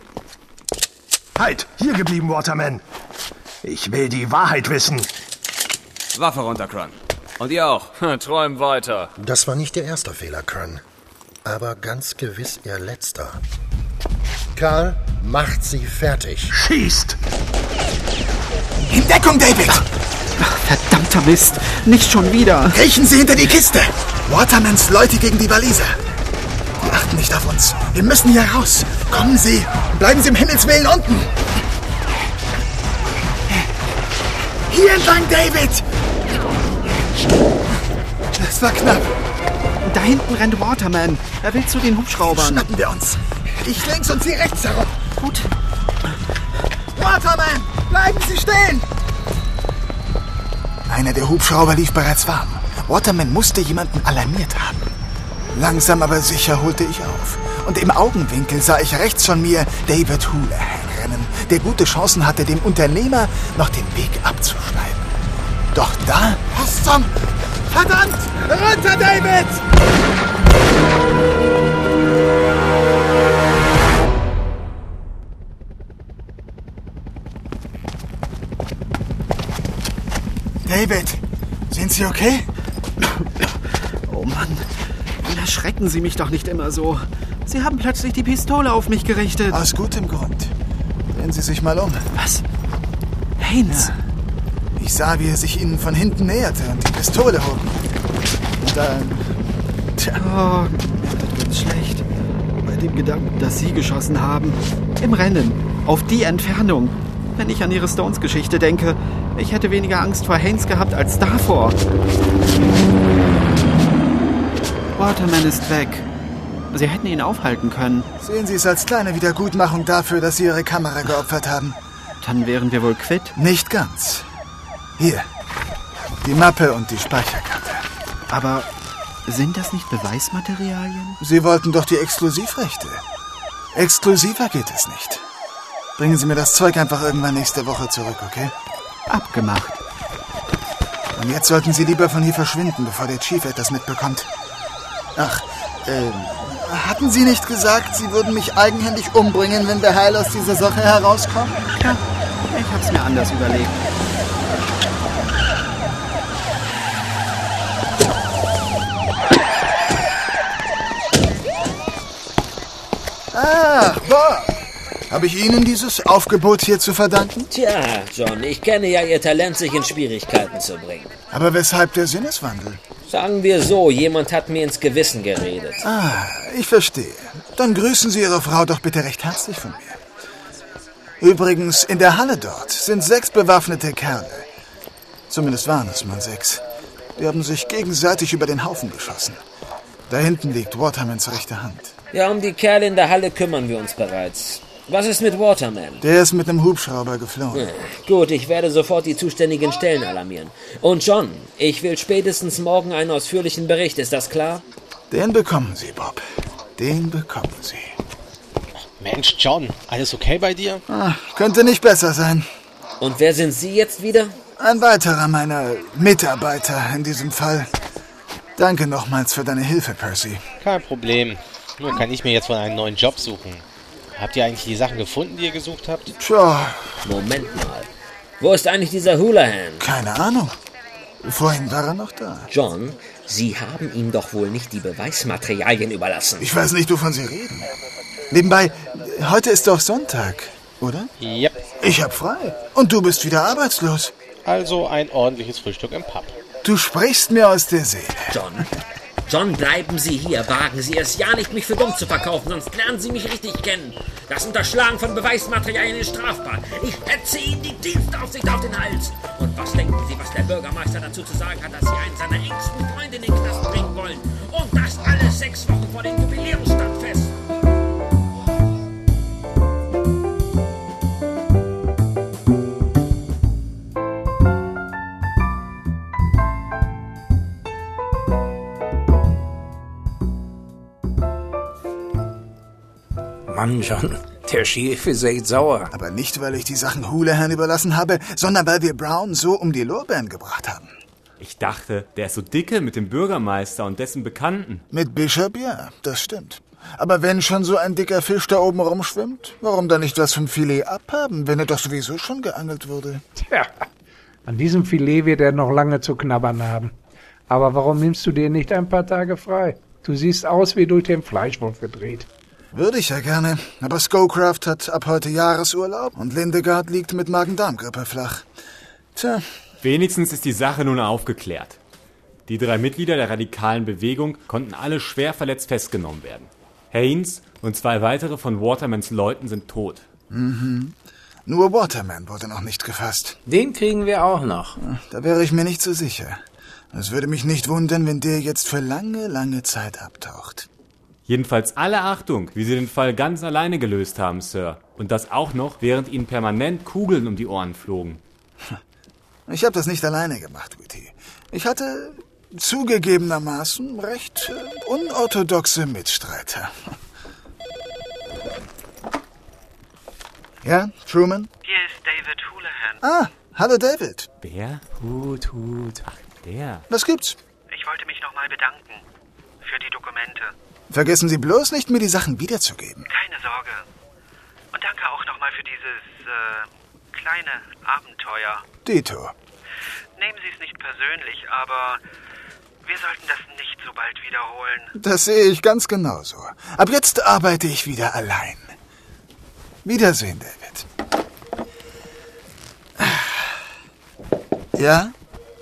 Halt! Hier geblieben, Waterman! Ich will die Wahrheit wissen. Waffe runter, Crun. Und ihr auch. Träum weiter. Das war nicht Ihr erster Fehler, Crun. Aber ganz gewiss Ihr letzter. Karl, macht sie fertig. Schießt! In Deckung, David! Ach, verdammter Mist! Nicht schon wieder! Kriechen Sie hinter die Kiste! Watermans Leute gegen die Waliser. Die achten nicht auf uns. Wir müssen hier raus. Kommen Sie! Bleiben Sie im Himmels Willen unten! Hier entlang, David! Das war knapp. Da hinten rennt Waterman. Er will zu den Hubschraubern. Schnappen wir uns. Ich links und Sie rechts herum. Gut. Waterman, bleiben Sie stehen! Einer der Hubschrauber lief bereits warm. Waterman musste jemanden alarmiert haben. Langsam aber sicher holte ich auf. Und im Augenwinkel sah ich rechts von mir David Houlihan rennen, der gute Chancen hatte, dem Unternehmer noch den Weg abzuschneiden. Doch da... Was zum... Verdammt! Runter, David! David, sind Sie okay? Oh Mann, erschrecken Sie mich doch nicht immer so. Sie haben plötzlich die Pistole auf mich gerichtet. Aus gutem Grund. Drehen Sie sich mal um. Was? Haynes? Ja. Ich sah, wie er sich Ihnen von hinten näherte und die Pistole hob. Und dann... Tja. Oh, mir wird ganz schlecht. Bei dem Gedanken, dass Sie geschossen haben. Im Rennen. Auf die Entfernung. Wenn ich an Ihre Stones-Geschichte denke, ich hätte weniger Angst vor Haynes gehabt als davor. Waterman ist weg. Sie hätten ihn aufhalten können. Sehen Sie es als kleine Wiedergutmachung dafür, dass Sie Ihre Kamera geopfert haben. Dann wären wir wohl quitt? Nicht ganz. Hier, die Mappe und die Speicherkarte. Aber sind das nicht Beweismaterialien? Sie wollten doch die Exklusivrechte. Exklusiver geht es nicht. Bringen Sie mir das Zeug einfach irgendwann nächste Woche zurück, okay? Abgemacht. Und jetzt sollten Sie lieber von hier verschwinden, bevor der Chief etwas mitbekommt. Ach, ähm, hatten Sie nicht gesagt, Sie würden mich eigenhändig umbringen, wenn wir heil aus dieser Sache herauskommen? Ja, ich hab's mir anders überlegt. Ach, Bob. Habe ich Ihnen dieses Aufgebot hier zu verdanken? Tja, John, ich kenne ja Ihr Talent, sich in Schwierigkeiten zu bringen. Aber weshalb der Sinneswandel? Sagen wir so, jemand hat mir ins Gewissen geredet. Ah, ich verstehe. Dann grüßen Sie Ihre Frau doch bitte recht herzlich von mir. Übrigens, in der Halle dort sind sechs bewaffnete Kerle. Zumindest waren es mal sechs. Die haben sich gegenseitig über den Haufen geschossen. Da hinten liegt Watermans rechte Hand. Ja, um die Kerle in der Halle kümmern wir uns bereits. Was ist mit Waterman? Der ist mit einem Hubschrauber geflogen. Äh, gut, ich werde sofort die zuständigen Stellen alarmieren. Und John, ich will spätestens morgen einen ausführlichen Bericht, ist das klar? Den bekommen Sie, Bob. Den bekommen Sie. Mensch, John, alles okay bei dir? Ah, könnte nicht besser sein. Und wer sind Sie jetzt wieder? Ein weiterer meiner Mitarbeiter in diesem Fall. Danke nochmals für deine Hilfe, Percy. Kein Problem. Nur kann ich mir jetzt wohl einen neuen Job suchen. Habt ihr eigentlich die Sachen gefunden, die ihr gesucht habt? Tja. Moment mal. Wo ist eigentlich dieser Houlihan? Keine Ahnung. Vorhin war er noch da. John, Sie haben ihm doch wohl nicht die Beweismaterialien überlassen. Ich weiß nicht, wovon Sie reden. Nebenbei, heute ist doch Sonntag, oder? Yep. Ich hab frei. Und du bist wieder arbeitslos. Also ein ordentliches Frühstück im Pub. Du sprichst mir aus der Seele. John, John, bleiben Sie hier. Wagen Sie es ja nicht, mich für dumm zu verkaufen, sonst lernen Sie mich richtig kennen. Das Unterschlagen von Beweismaterialien ist strafbar. Ich hetze Ihnen die Dienstaufsicht auf den Hals. Und was denken Sie, was der Bürgermeister dazu zu sagen hat, dass Sie einen seiner engsten Freunde in den Knast bringen wollen? Und das alles sechs Wochen vor dem Jubiläumsstadtfest. Mann, John, der Chef ist echt sauer. Aber nicht, weil ich die Sachen Houlihan überlassen habe, sondern weil wir Brown so um die Lorbeeren gebracht haben. Ich dachte, der ist so dicke mit dem Bürgermeister und dessen Bekannten. Mit Bishop, ja, das stimmt. Aber wenn schon so ein dicker Fisch da oben rumschwimmt, warum dann nicht was vom Filet abhaben, wenn er doch sowieso schon geangelt wurde? Tja, an diesem Filet wird er noch lange zu knabbern haben. Aber warum nimmst du dir nicht ein paar Tage frei? Du siehst aus wie durch den Fleischwolf gedreht. Würde ich ja gerne, aber Scowcraft hat ab heute Jahresurlaub und Lindegard liegt mit Magen-Darm-Grippe flach. Tja. Wenigstens ist die Sache nun aufgeklärt. Die drei Mitglieder der radikalen Bewegung konnten alle schwer verletzt festgenommen werden. Haynes und zwei weitere von Watermans Leuten sind tot. Mhm. Nur Waterman wurde noch nicht gefasst. Den kriegen wir auch noch. Da wäre ich mir nicht so sicher. Es würde mich nicht wundern, wenn der jetzt für lange, lange Zeit abtaucht. Jedenfalls alle Achtung, wie Sie den Fall ganz alleine gelöst haben, Sir. Und das auch noch, während Ihnen permanent Kugeln um die Ohren flogen. Ich habe das nicht alleine gemacht, Whitty. Ich hatte zugegebenermaßen recht äh, unorthodoxe Mitstreiter. Ja, Truman? Hier ist David Houlihan. Ah, hallo David. Wer? Hut, Hut. Ach, der. Was gibt's? Ich wollte mich nochmal bedanken für die Dokumente. Vergessen Sie bloß nicht, mir die Sachen wiederzugeben. Keine Sorge. Und danke auch nochmal für dieses, äh, kleine Abenteuer. Dito. Nehmen Sie es nicht persönlich, aber wir sollten das nicht so bald wiederholen. Das sehe ich ganz genauso. Ab jetzt arbeite ich wieder allein. Wiedersehen, David. Ja?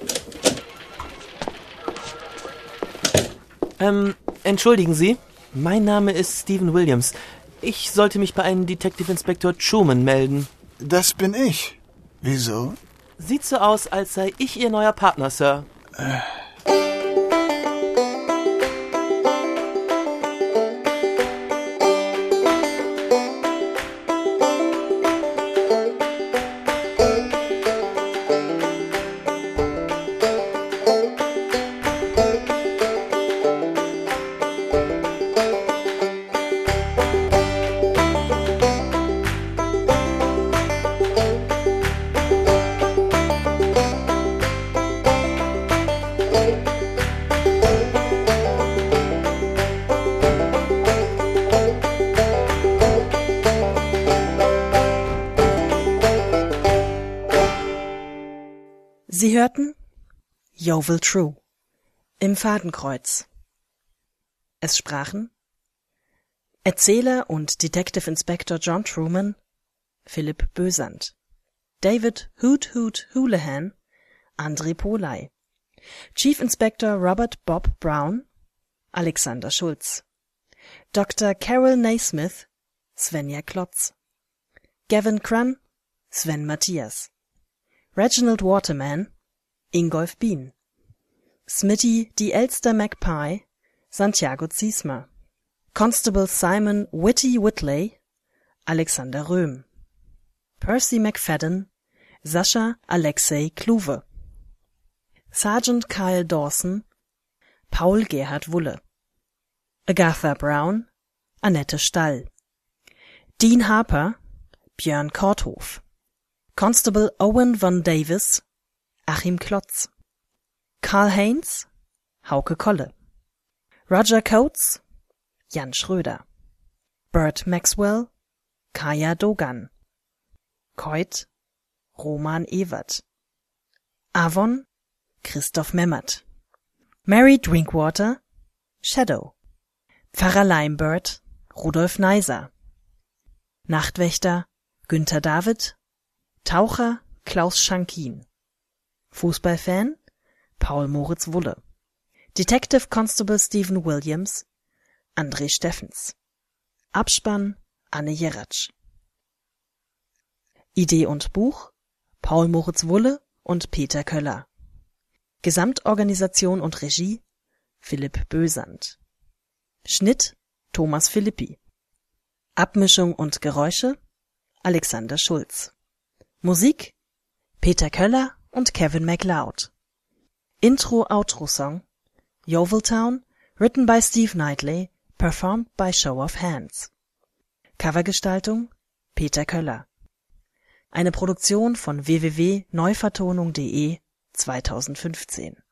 Ähm, entschuldigen Sie. Mein Name ist Stephen Williams. Ich sollte mich bei einem Detective Inspector Truman melden. Das bin ich. Wieso? Sieht so aus, als sei ich Ihr neuer Partner, Sir. Äh. Sie hörten Yeovil True im Fadenkreuz. Es sprachen Erzähler und Detective Inspector John Truman, Philipp Bösand, David Hoot Hoot Houlihan, André Poley, Chief Inspector Robert Bob Brown, Alexander Schulz, Doktor Carol Naismith, Svenja Klotz, Gavin Crun, Sven Matthias, Reginald Waterman, Ingolf Bien, Smitty die Elster Magpie, Santiago Ziesmer, Constable Simon Whitty Whitley, Alexander Röhm. Percy McFadden, Sascha Alexei Kluwe. Sergeant Kyle Dawson, Paul Gerhard Wulle. Agatha Brown, Annette Stall. Dean Harper, Björn Korthof. Constable Owen von Davis, Achim Klotz. Karl Haynes, Hauke Kolle. Roger Coates, Jan Schröder. Burt Maxwell, Kaya Dogan. Keut, Roman Ewert. Avon, Christoph Memmert. Mary Drinkwater, Shadow. Pfarrer Leimbird, Rudolf Neiser. Nachtwächter, Günther David. Taucher, Klaus Schankin. Fußballfan, Paul Moritz Wulle. Detective Constable Stephen Williams, André Steffens. Abspann, Anne Jeratsch. Idee und Buch, Paul Moritz Wulle und Peter Köller. Gesamtorganisation und Regie, Philipp Bösand. Schnitt, Thomas Philippi. Abmischung und Geräusche, Alexander Schulz. Musik, Peter Köller und Kevin MacLeod. Intro-Outro-Song, Yeoviltown, written by Steve Knightley, performed by Show of Hands. Covergestaltung, Peter Köller. Eine Produktion von w w w punkt neuvertonung punkt de zweitausendfünfzehn.